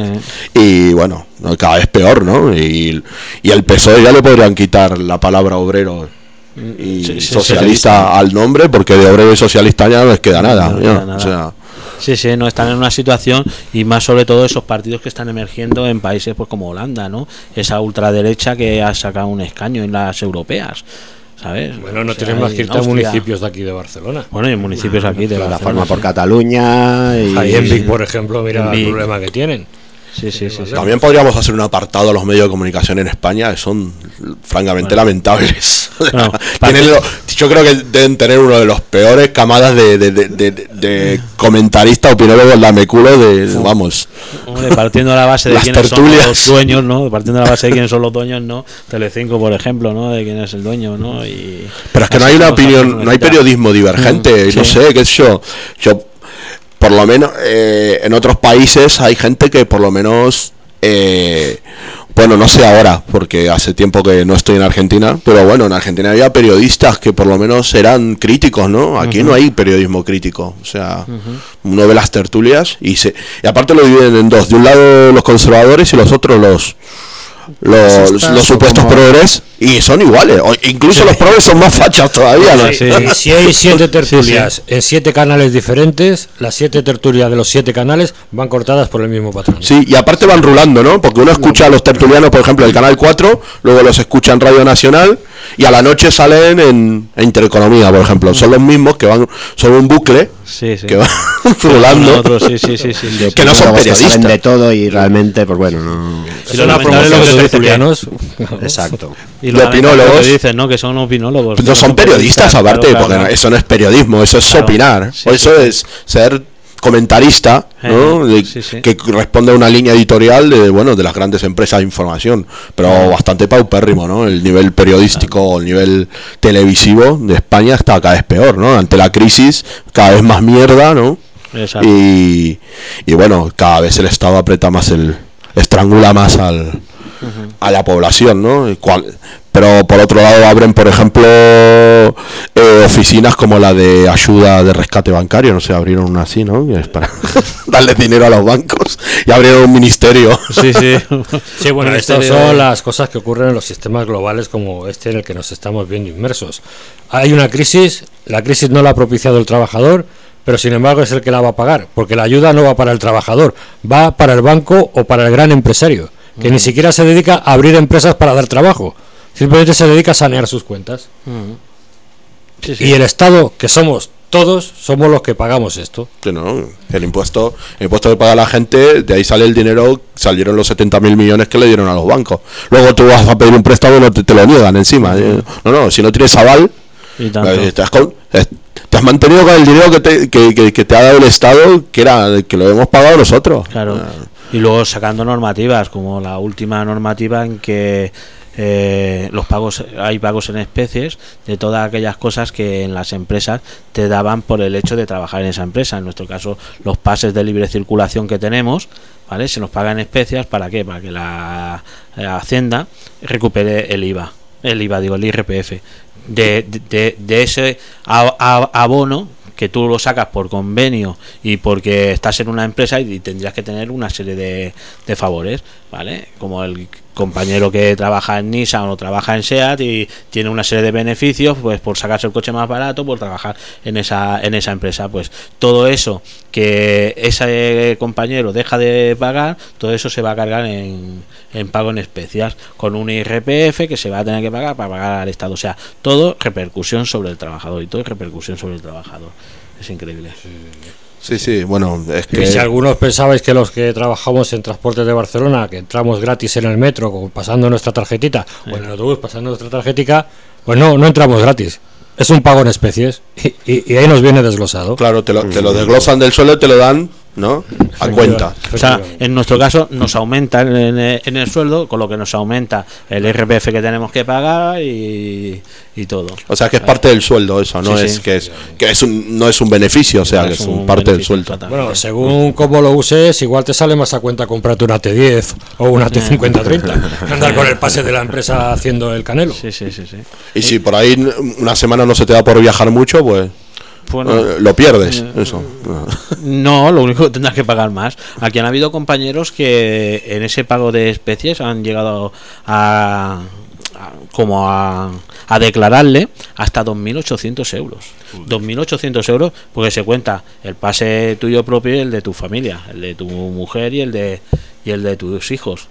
Y bueno, cada vez peor, ¿no? Y el PSOE ya le podrían quitar la palabra obrero y socialista al nombre, porque de obrero y socialista ya no les queda nada, no queda nada. O sea, sí, no están en una situación, y más sobre todo esos partidos que están emergiendo en países pues como Holanda, ¿no? Esa ultraderecha que ha sacado un escaño en las europeas, ¿sabes? Bueno, no tienen más que irte a municipios de aquí de Barcelona. Bueno, y en municipios aquí de Barcelona. La forma por Cataluña. Y ahí en Vic, por ejemplo, mira el problema que tienen. Sí. También podríamos hacer un apartado a los medios de comunicación en España, que son francamente lamentables. Bueno, yo creo que deben tener uno de los peores camadas de comentaristas, opinólogos, lameculos vamos. Hombre, partiendo de la base de quiénes son los dueños, ¿no? Partiendo de la base de quiénes son los dueños, ¿no? Telecinco, por ejemplo, ¿no? De quién es el dueño, ¿no? Pero es que no hay una opinión, no hay periodismo divergente, no sé, qué sé yo por lo menos en otros países hay gente que por lo menos bueno, no sé ahora porque hace tiempo que no estoy en Argentina, pero bueno, en Argentina había periodistas que por lo menos eran críticos, ¿no? Aquí no hay periodismo crítico, o sea, uno ve las tertulias y aparte lo dividen en dos, de un lado los conservadores y los otros los supuestos progres, y son iguales, o incluso los progres son más fachas todavía, ¿no? Si hay 7 tertulias en 7 canales diferentes, las 7 tertulias de los 7 canales van cortadas por el mismo patrón. Sí, y aparte van rulando, ¿no? Porque uno escucha a los tertulianos, por ejemplo, del Canal 4, luego los escucha en Radio Nacional, y a la noche salen en Intereconomía, por ejemplo. Son los mismos que van, son un bucle que van rulando, que no son periodistas. Saben de todo y realmente, pues bueno, no... Son una promoción de tertulianos. Exacto. Y los opinólogos que dicen, ¿no? Que son opinólogos. No son periodistas, aparte, claro, porque eso no es periodismo, eso es opinar. O eso es ser comentarista, ¿no? Que responde a una línea editorial de las grandes empresas de información, pero bastante paupérrimo, ¿no? El nivel periodístico, el nivel televisivo de España está cada vez peor, ¿no? Ante la crisis, cada vez más mierda, ¿no? Exacto. Y bueno, cada vez el Estado aprieta más estrangula más a la población, ¿no? Pero por otro lado abren, por ejemplo, oficinas como la de ayuda de rescate bancario, no sé, abrieron una así, ¿no? Que es para darle dinero a los bancos, y abrieron un ministerio. Sí, bueno, estas son las cosas que ocurren en los sistemas globales como este en el que nos estamos viendo inmersos. Hay una crisis, la crisis no la ha propiciado el trabajador, pero sin embargo es el que la va a pagar, porque la ayuda no va para el trabajador, va para el banco o para el gran empresario, que ni siquiera se dedica a abrir empresas para dar trabajo, simplemente se dedica a sanear sus cuentas. Y el Estado, que somos todos, somos los que pagamos esto. Sí, no, el impuesto que paga la gente, de ahí sale el dinero, salieron los 70.000 millones que le dieron a los bancos. Luego tú vas a pedir un préstamo y no te lo niegan encima. No, si no tienes aval, te has mantenido con el dinero que te ha dado el Estado, que lo hemos pagado nosotros. Claro. Y luego sacando normativas, como la última normativa en que hay pagos en especies de todas aquellas cosas que en las empresas te daban por el hecho de trabajar en esa empresa. En nuestro caso, los pases de libre circulación que tenemos, ¿vale? Se nos pagan en especias, ¿para qué? Para que la Hacienda recupere el IRPF de ese abono que tú lo sacas por convenio y porque estás en una empresa y tendrías que tener una serie de favores, ¿vale? Como el compañero que trabaja en Nissan o trabaja en SEAT y tiene una serie de beneficios, pues por sacarse el coche más barato, por trabajar en esa empresa, pues todo eso que ese compañero deja de pagar, todo eso se va a cargar en pago en especias, con un IRPF que se va a tener que pagar para pagar al Estado. O sea, todo repercusión sobre el trabajador, y todo es repercusión sobre el trabajador. Es increíble. Sí, bueno, es que... Y si algunos pensabais que los que trabajamos en Transportes de Barcelona, que entramos gratis en el metro pasando nuestra tarjetita, o en el autobús pasando nuestra tarjetica, pues no entramos gratis. Es un pago en especies y ahí nos viene desglosado. Claro, te lo desglosan del sueldo y te lo dan ¿no? A cuenta. O sea, en nuestro caso nos aumenta en el sueldo, con lo que nos aumenta el IRPF que tenemos que pagar y todo. O sea, que es parte del sueldo eso, no es no es un beneficio, o sea, que es un parte del sueldo. Bueno, según cómo lo uses, igual te sale más a cuenta comprarte una T10 o una T50-30 que andar con el pase de la empresa haciendo el canelo. Sí. Y si por ahí una semana no se te da por viajar mucho, pues lo pierdes, eso. No, lo único que tendrás que pagar más. Aquí han habido compañeros que en ese pago de especies han llegado a declararle hasta 2.800 euros. 2.800 euros porque se cuenta el pase tuyo propio y el de tu familia, el de tu mujer y el de tus hijos.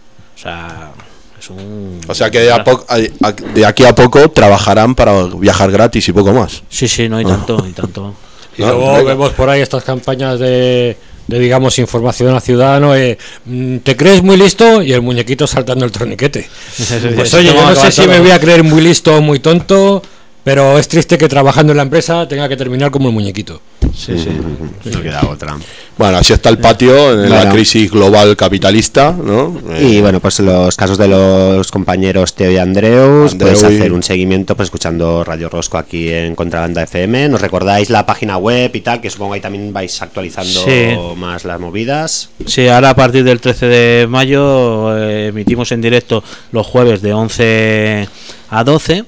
O sea que de aquí a poco trabajarán para viajar gratis y poco más. Sí, no hay tanto, y tanto. Y luego vemos por ahí estas campañas de digamos, información a ciudadano. ¿Te crees muy listo? Y el muñequito saltando el torniquete. Pues oye, yo no sé si me voy a creer muy listo o muy tonto, pero es triste que trabajando en la empresa tenga que terminar como el muñequito. Sí. No queda otra. Bueno, así está el patio en la crisis global capitalista, ¿no? Y bueno, pues los casos de los compañeros Teo y Andreus, puedes hacer un seguimiento pues escuchando Radio Rosco aquí en Contrabanda FM. ¿Nos recordáis la página web y tal? Que supongo ahí también vais actualizando más las movidas. Sí, ahora a partir del 13 de mayo emitimos en directo los jueves de 11 a 12.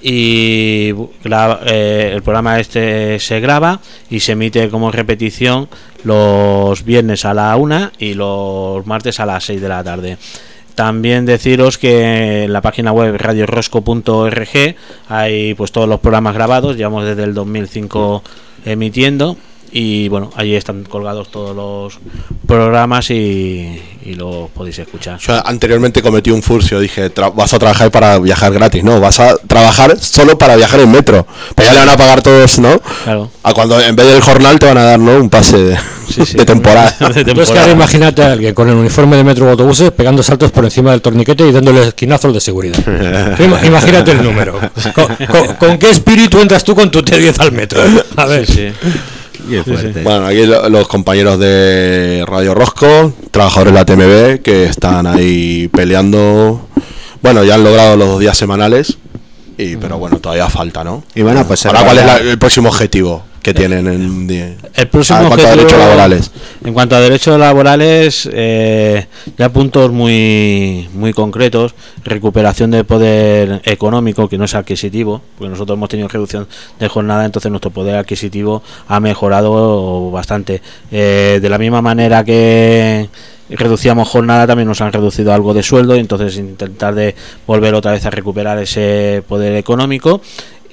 Y el programa se graba y se emite como repetición los viernes a la 1 y los martes a las 6 de la tarde. También deciros que en la página web radiorosco.org hay pues todos los programas grabados, llevamos desde el 2005 emitiendo. Y bueno, allí están colgados todos los programas y lo podéis escuchar. Yo anteriormente cometí un furcio, dije, vas a trabajar para viajar gratis, no, vas a trabajar solo para viajar en metro. Pero ya le van a pagar todos, ¿no? Claro. A cuando en vez del jornal te van a dar, ¿no? Un pase de temporada. Entonces, que ahora imagínate a alguien con el uniforme de metro o autobuses pegando saltos por encima del torniquete y dándole esquinazos de seguridad. Imagínate el número. ¿Con qué espíritu entras tú con tu T10 al metro? A ver. Sí. Bueno, aquí los compañeros de Radio Rosco, trabajadores de la TMB, que están ahí peleando. Bueno, ya han logrado los 2 días semanales, pero bueno, todavía falta, ¿no? Y bueno, pues ahora, ¿cuál es el próximo objetivo que tienen el próximo en cuanto a derechos laborales? En cuanto a derechos laborales, ya puntos muy concretos: recuperación del poder económico, que no es adquisitivo, porque nosotros hemos tenido reducción de jornada, entonces nuestro poder adquisitivo ha mejorado bastante. De la misma manera que reducíamos jornada, también nos han reducido algo de sueldo, y entonces intentar de volver otra vez a recuperar ese poder económico.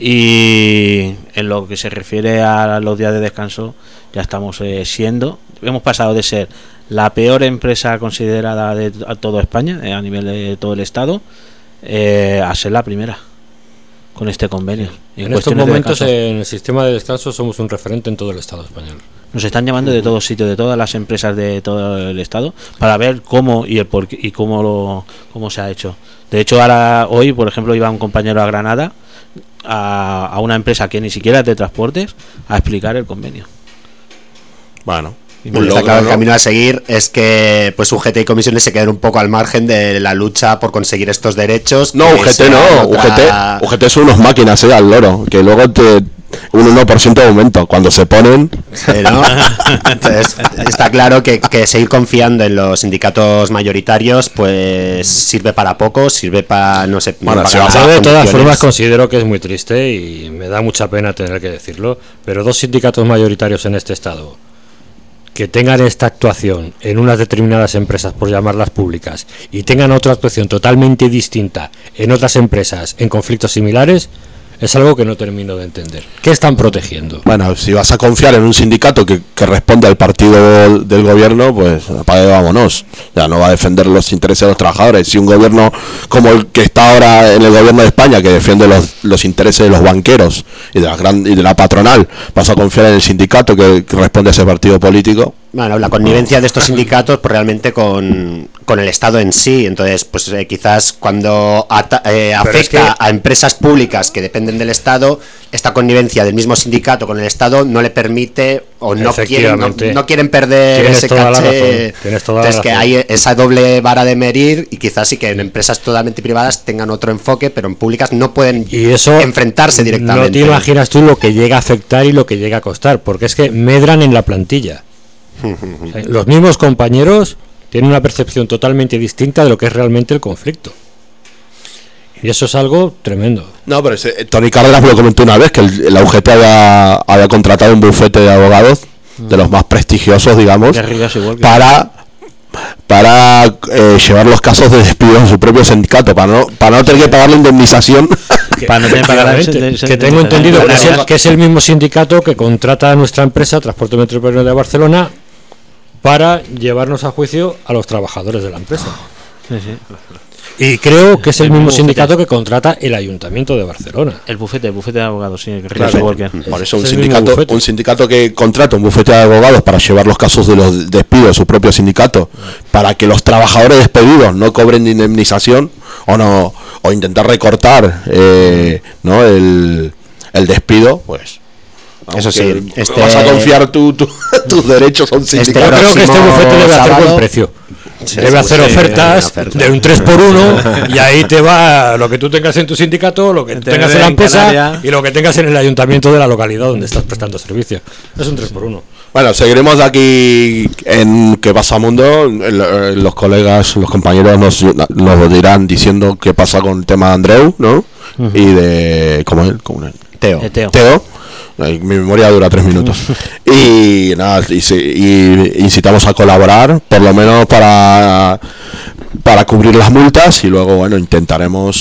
Y en lo que se refiere a los días de descanso, ya estamos hemos pasado de ser la peor empresa considerada de toda España, a nivel de todo el estado, a ser la primera con este convenio. En estos momentos en el sistema de descanso somos un referente en todo el estado español. Nos están llamando de todos sitios, de todas las empresas de todo el estado, para ver cómo y el por qué y cómo se ha hecho. De hecho, hoy, por ejemplo, iba un compañero a Granada, a una empresa que ni siquiera es de transportes, a explicar el convenio. Bueno, está claro, el camino a seguir es que pues UGT y comisiones se queden un poco al margen de la lucha por conseguir estos derechos. No, UGT no, UGT son unos máquinas al loro, que luego un 1% de aumento cuando se ponen. ¿No? Entonces, está claro que seguir confiando en los sindicatos mayoritarios pues sirve para poco, sirve para no sé. Bueno, de todas formas considero que es muy triste y me da mucha pena tener que decirlo, pero 2 sindicatos mayoritarios en este estado que tengan esta actuación en unas determinadas empresas, por llamarlas públicas, y tengan otra actuación totalmente distinta en otras empresas en conflictos similares, es algo que no termino de entender. ¿Qué están protegiendo? Bueno, si vas a confiar en un sindicato que responde al partido del gobierno, pues apague, vámonos. Ya no va a defender los intereses de los trabajadores. Si un gobierno como el que está ahora en el gobierno de España, que defiende los intereses de los banqueros y de la patronal, vas a confiar en el sindicato que responde a ese partido político, Bueno, la connivencia de estos sindicatos pues realmente con el Estado en sí. Entonces, pues quizás cuando afecta a empresas públicas que dependen del Estado, esta connivencia del mismo sindicato con el Estado no le permite o no quieren perder ese caché. Entonces que hay esa doble vara de medir, y quizás sí que en empresas totalmente privadas tengan otro enfoque, pero en públicas no pueden enfrentarse directamente. No te imaginas tú lo que llega a afectar y lo que llega a costar, porque es que medran en la plantilla. Los mismos compañeros tienen una percepción totalmente distinta de lo que es realmente el conflicto. Y eso es algo tremendo. No, pero Tony Cárdenas me lo comentó una vez, que la UGT había contratado un bufete de abogados de los más prestigiosos, digamos, para llevar los casos de despido en su propio sindicato, para no tener que pagar la indemnización. Para no tener que pagar que tengo entendido que es el mismo sindicato que contrata a nuestra empresa Transporte Metropolitano de Barcelona para llevarnos a juicio a los trabajadores de la empresa. Y creo que es el mismo sindicato que contrata el Ayuntamiento de Barcelona. El bufete de abogados, sí. Claro, por eso un sindicato que contrata un bufete de abogados para llevar los casos de los despidos de su propio sindicato, para que los trabajadores despedidos no cobren indemnización o intentar recortar ¿no? el despido, pues... Eso sí, vas a confiar tus derechos a un sindicato. Yo creo que este bufete debe hacer buen precio. Debe hacer ofertas de un 3x1 y ahí te va lo que tú tengas en tu sindicato, lo que tengas en la empresa y lo que tengas en el ayuntamiento de la localidad donde estás prestando servicio. Es un 3x1. Bueno, seguiremos aquí en ¿Qué pasa mundo? Los colegas, los compañeros nos dirán diciendo qué pasa con el tema de Andreu, ¿no? Y de... ¿Cómo es? Teo. Mi memoria dura 3 minutos. Y nada, y incitamos a colaborar, por lo menos para cubrir las multas, y luego, bueno, intentaremos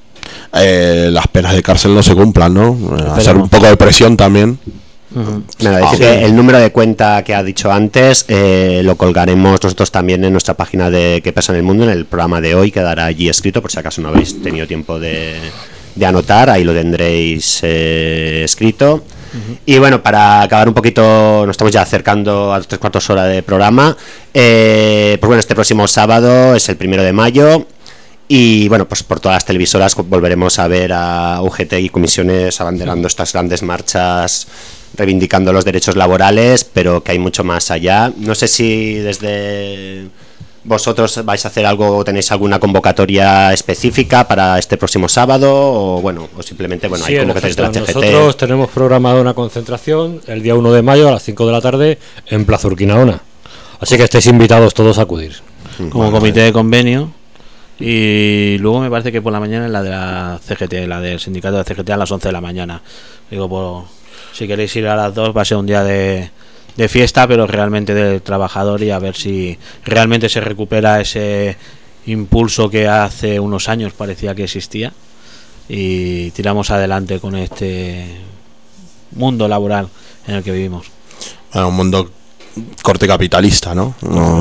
las penas de cárcel no se cumplan, ¿no? Hacer un poco de presión también. Decir que el número de cuenta que ha dicho antes lo colgaremos nosotros también en nuestra página de ¿Qué pasa en el mundo? En el programa de hoy quedará allí escrito, por si acaso no habéis tenido tiempo de anotar, ahí lo tendréis escrito. Y bueno, para acabar un poquito, nos estamos ya acercando a 3/4 horas de programa. Pues bueno, este próximo sábado es el 1 de mayo. Y bueno, pues por todas las televisoras volveremos a ver a UGT y comisiones abanderando estas grandes marchas, reivindicando los derechos laborales, pero que hay mucho más allá. No sé si desde vosotros vais a hacer algo, o tenéis alguna convocatoria específica para este próximo sábado, o bueno, o simplemente hay convocatorias de la CGT. Nosotros tenemos programada una concentración el día 1 de mayo a las 5 de la tarde en Plaza Urquinaona. Así que estáis invitados todos a acudir. Como comité de convenio. Y luego me parece que por la mañana es la de la CGT, la del sindicato de CGT a las 11 de la mañana. Digo, si queréis ir a las 2 va a ser un día de fiesta, pero realmente del trabajador, y a ver si realmente se recupera ese impulso que hace unos años parecía que existía, y tiramos adelante con este mundo laboral en el que vivimos. Bueno, un mundo corte capitalista, ¿no?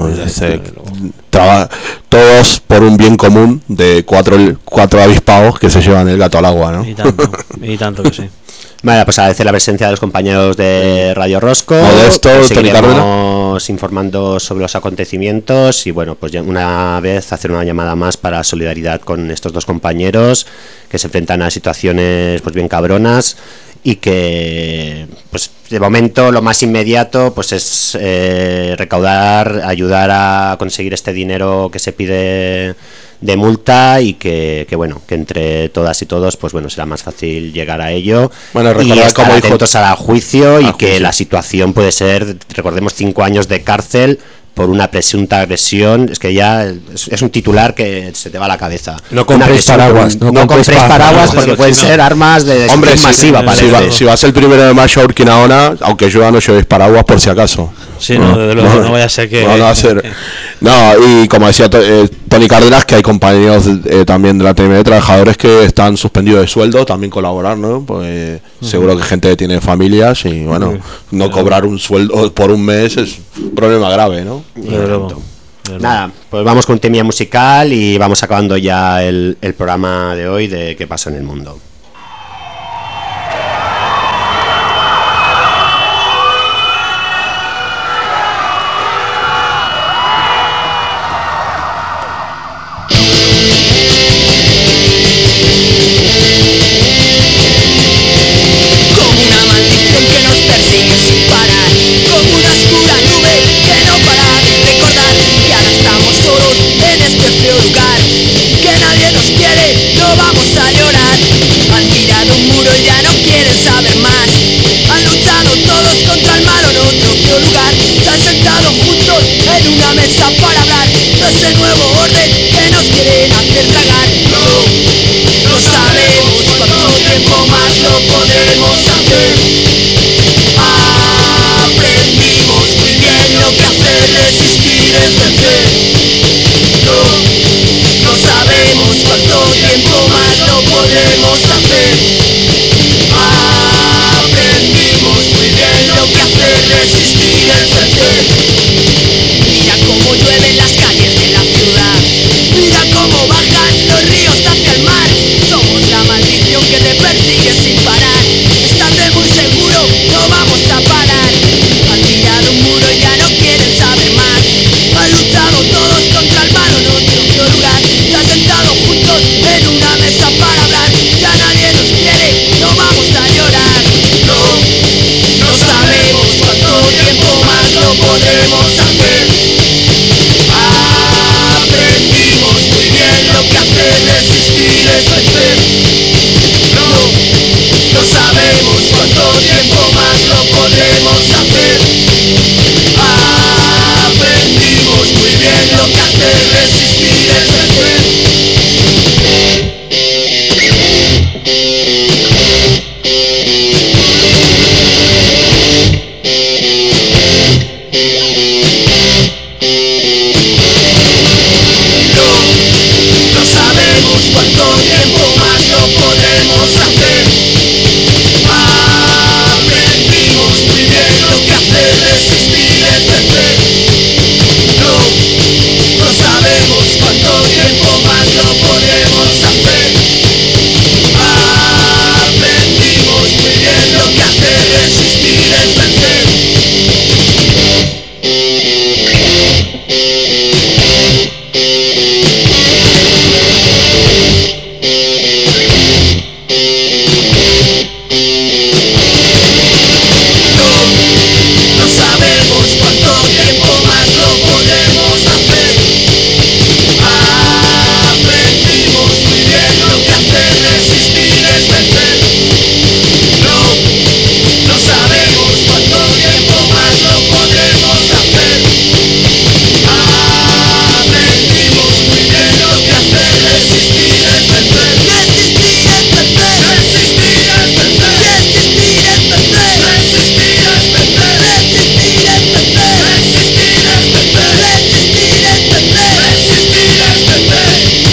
Todos por un bien común de cuatro avispados que se llevan el gato al agua, ¿no? Y tanto que sí. Vale, pues agradecer la presencia de los compañeros de Radio Rosco. Seguiremos informando sobre los acontecimientos y bueno, pues ya una vez hacer una llamada más para solidaridad con estos dos compañeros que se enfrentan a situaciones pues bien cabronas, y que pues de momento lo más inmediato pues es ayudar a conseguir este dinero que se pide de multa, y que bueno, que entre todas y todos pues bueno, será más fácil llegar a ello, y estar atentos al juicio, y que la situación puede ser, recordemos, 5 años de cárcel por una presunta agresión. Es que ya es un titular que se te va a la cabeza. No compréis paraguas. No compréis paraguas porque pueden ser armas de destrucción masiva. Si vas el 1 de mayo a Urquinaona, aunque llueva, no llevéis paraguas por si acaso. Sí, no vaya a ser que... No va a ser. No, y como decía Tony Cárdenas, que hay compañeros también de la TM de trabajadores que están suspendidos de sueldo, también colaborar, ¿no? Pues seguro que gente que tiene familias, y bueno, no cobrar un sueldo por un mes es un problema grave, ¿no? Nada, pues vamos con un tema musical y vamos acabando ya el programa de hoy de ¿Qué pasa en el mundo? todo ese nuevo orden que nos quieren hacer tragar. No sabemos cuánto tiempo más lo podremos hacer. Aprendimos muy bien lo que hacer, resistir es vencer. No sabemos cuánto tiempo más lo podremos hacer. Aprendimos muy bien lo que hacer, resistir es vencer. Mira cómo llueven las calles de la ciudad, mira cómo bajan los ríos hacia el mar. Somos la maldición que te persigue sin parar. Estate muy seguro, no vamos a parar. Han tirado un muro y ya no quieren saber más. Han luchado todos contra el mal, no tiene otro lugar. Se han sentado juntos en una mesa para hablar. Ya nadie nos quiere, no vamos a llorar. No sabemos cuánto tiempo más lo podremos hacer. Aprendimos muy bien lo que hacer, resistir es vencer. No sabemos cuánto tiempo más lo podremos hacer. Aprendimos muy bien lo que hacer, resistir es vencer. No sabemos cuánto tiempo más lo podremos hacer. Aprendimos muy bien lo que hacer, resistir es vencer. No sabemos cuánto tiempo más lo podremos hacer. Aprendimos muy bien lo que hacer, resistir es vencer. No sabemos cuánto tiempo más lo podremos hacer. Aprendimos muy bien lo que hacer, resistir es vencer. No sabemos cuánto tiempo más lo podremos hacer. Aprendimos muy bien lo que hacer, resistir es vencer. Resistir es vencer. Resistir es vencer. Resistir es vencer. Resistir es vencer. Resistir es vencer. Resistir es vencer. Resistir es vencer. Resistir es vencer.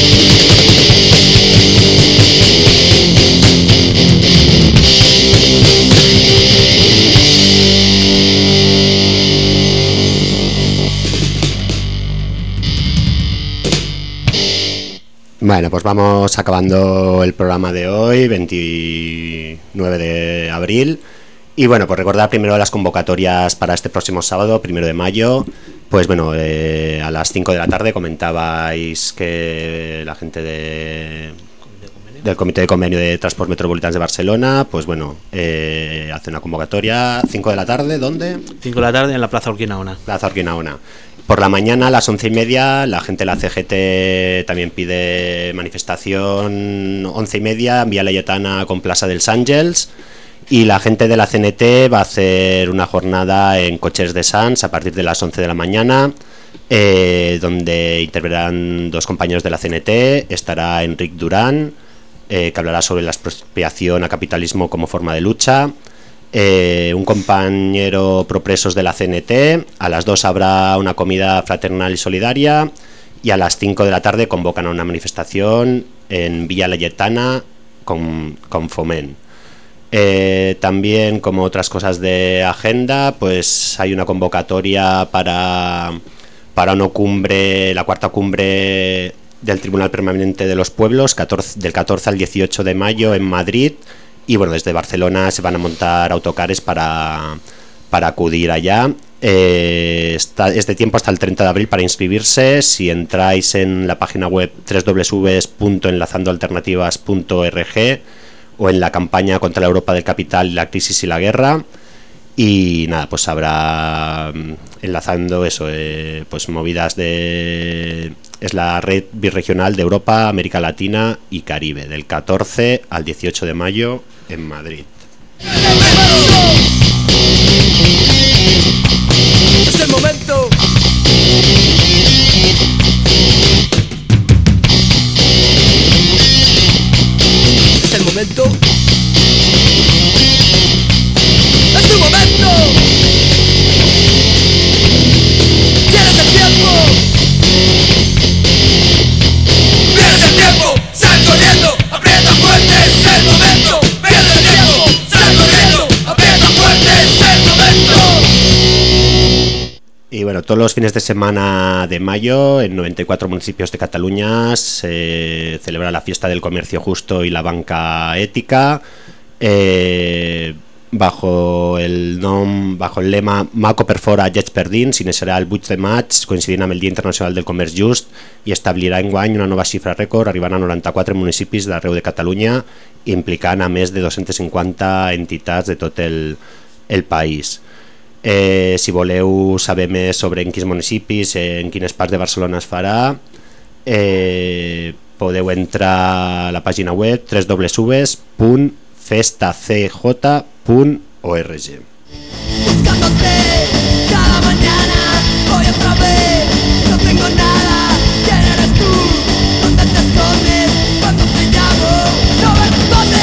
Bueno, pues vamos acabando el programa de hoy, 29 de abril. Y bueno, pues recordar primero las convocatorias para este próximo sábado, 1 de mayo. Pues bueno, a las 5 de la tarde comentabais que la gente del Comité de Convenio de Transports Metropolitans de Barcelona, pues bueno, hace una convocatoria, 5 de la tarde, ¿dónde? 5 de la tarde en la Plaza Urquinaona. Plaza Urquinaona. Por la mañana a las 11:30 la gente de la CGT también pide manifestación 11:30 en Vía Laietana con Plaza dels Àngels, y la gente de la CNT va a hacer una jornada en Coches de Sants a partir de las 11 de la mañana, donde intervendrán dos compañeros de la CNT. Estará Enric Durán, que hablará sobre la expropiación a capitalismo como forma de lucha. Un compañero propresos de la CNT. A las 2 habrá una comida fraternal y solidaria, y a las 5 de la tarde convocan a una manifestación en Villa Laietana con Foment. También, como otras cosas de agenda, pues hay una convocatoria para una cumbre, la cuarta cumbre del Tribunal Permanente de los Pueblos, del 14 al 18 de mayo en Madrid. Y bueno, desde Barcelona se van a montar autocares para acudir allá. Es de tiempo hasta el 30 de abril para inscribirse. Si entráis en la página web www.enlazandoalternativas.org o en la campaña contra la Europa del capital, la crisis y la guerra. Y nada, pues habrá, enlazando eso, pues movidas de... Es la red birregional de Europa, América Latina y Caribe, del 14 al 18 de mayo en Madrid. Es el momento todos los fines de semana de mayo, en 94 municipios de Cataluña se celebra la fiesta del comercio justo y la banca ética, bajo el lema Maco per fora, lleig per dins, s'iniciarà el 8 de maig, coincidint amb el Dia Internacional del Comerç Just, i establirà enguany una nova xifra rècord, arribant a 94 municipis d'arreu de Catalunya, implicant a més de 250 entitats de tot el país. Si voleu saber més sobre en quins municipis, en quines parts de Barcelona es farà, podeu entrar a la pàgina web www.festacj.org. Buscándote cada mañana, voy otra vez, no tengo nada. ¿Quién eres tú? ¿Dónde te escondes? Cuando te llamo, no me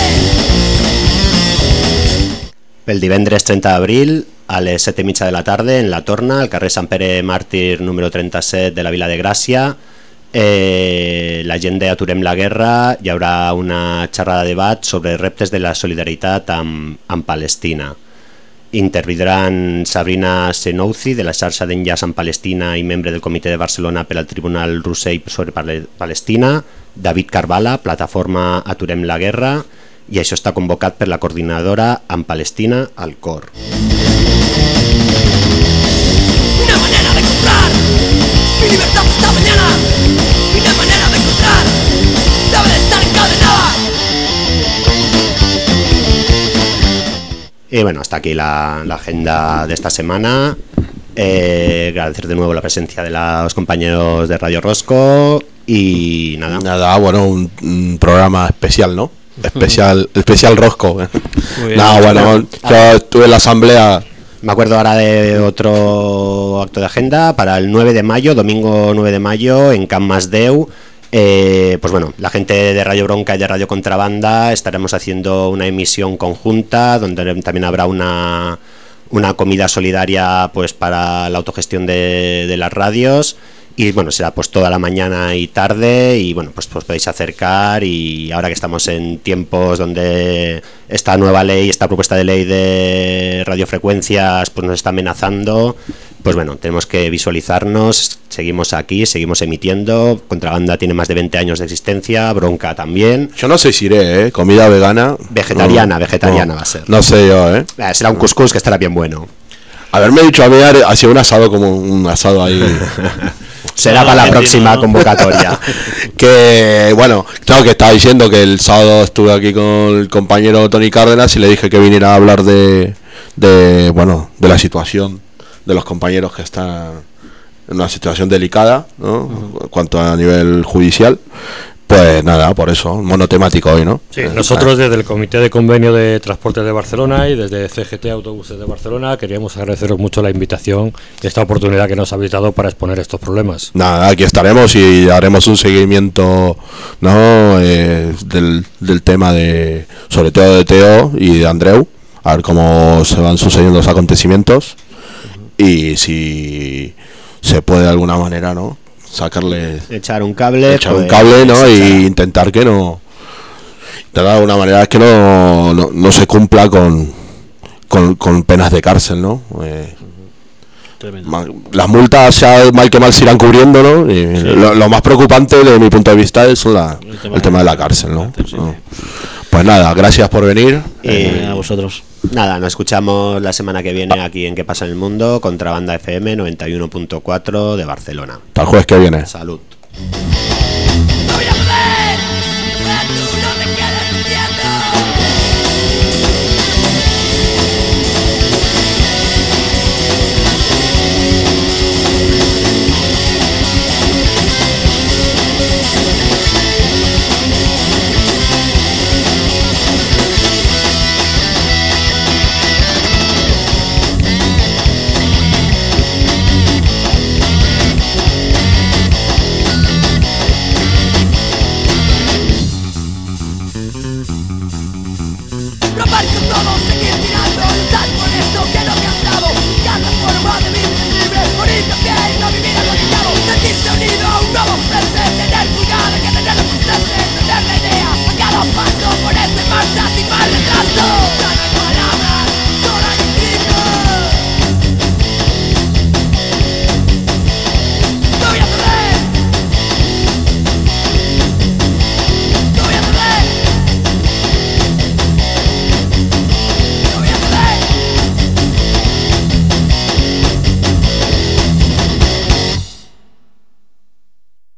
respondes. El divendres 30 d'abril a les 7:30 de la tarda en la Torna, al carrer Sant Pere Màrtir número 37 de la Vila de Gràcia, la gent de Aturem la Guerra, hi haurà una xerrada de debat sobre reptes de la solidaritat amb Palestina. Intervindran Sabrina Senouzi, de la xarxa d'enllaç amb Palestina i membre del Comitè de Barcelona per al Tribunal Russell sobre Palestina, David Carvala, plataforma Aturem la Guerra, i això està convocat per la coordinadora amb Palestina al COR. Una manera de comprar mi libertad esta mañana. Una manera de encontrar debe de estar encadenada. Y bueno, hasta aquí la agenda de esta semana. Agradecer de nuevo la presencia de los compañeros de Radio Rosco. Y nada, bueno, un programa especial, ¿no? Especial Rosco. Nada, bueno, yo estuve en la asamblea. Me acuerdo ahora de otro acto de agenda para el 9 de mayo, domingo 9 de mayo, en Can Masdeu. Pues bueno, la gente de Radio Bronca y de Radio Contrabanda estaremos haciendo una emisión conjunta donde también habrá una comida solidaria pues para la autogestión de las radios. Y bueno, será pues toda la mañana y tarde, y bueno, pues podéis acercar. Y ahora que estamos en tiempos donde esta nueva ley, esta propuesta de ley de radiofrecuencias pues nos está amenazando, pues bueno, tenemos que visualizarnos. Seguimos aquí, seguimos emitiendo. Contrabanda tiene más de 20 años de existencia, Bronca también. Yo no sé si iré, comida vegana. Vegetariana va a ser. No sé yo, será un cuscús que estará bien bueno. Haberme dicho a mí hacía un asado, como un asado ahí. Será para la próxima convocatoria. Que bueno, claro, que estaba diciendo que el sábado estuve aquí con el compañero Tony Cárdenas y le dije que viniera a hablar de la situación de los compañeros que están en una situación delicada, ¿no? En cuanto a nivel judicial. Pues nada, por eso, monotemático hoy, ¿no? Sí, nosotros desde el Comité de Convenio de Transportes de Barcelona y desde CGT Autobuses de Barcelona queríamos agradeceros mucho la invitación y esta oportunidad que nos habéis dado para exponer estos problemas. Nada, aquí estaremos y haremos un seguimiento, ¿no? Del tema sobre todo de Teo y de Andreu, a ver cómo se van sucediendo los acontecimientos y si se puede de alguna manera, ¿no? Echar un cable, ¿no? Y intentar que no, de alguna manera es que no se cumpla con penas de cárcel, ¿no? Las multas ya mal que mal se irán cubriendo, ¿no? Y sí. Lo más preocupante desde mi punto de vista es el tema de la cárcel, ¿no? Pues nada, gracias por venir. A vosotros. Nada, nos escuchamos la semana que viene aquí en ¿Qué pasa en el mundo? Contrabanda FM 91.4 de Barcelona. Hasta el jueves que viene. Salud.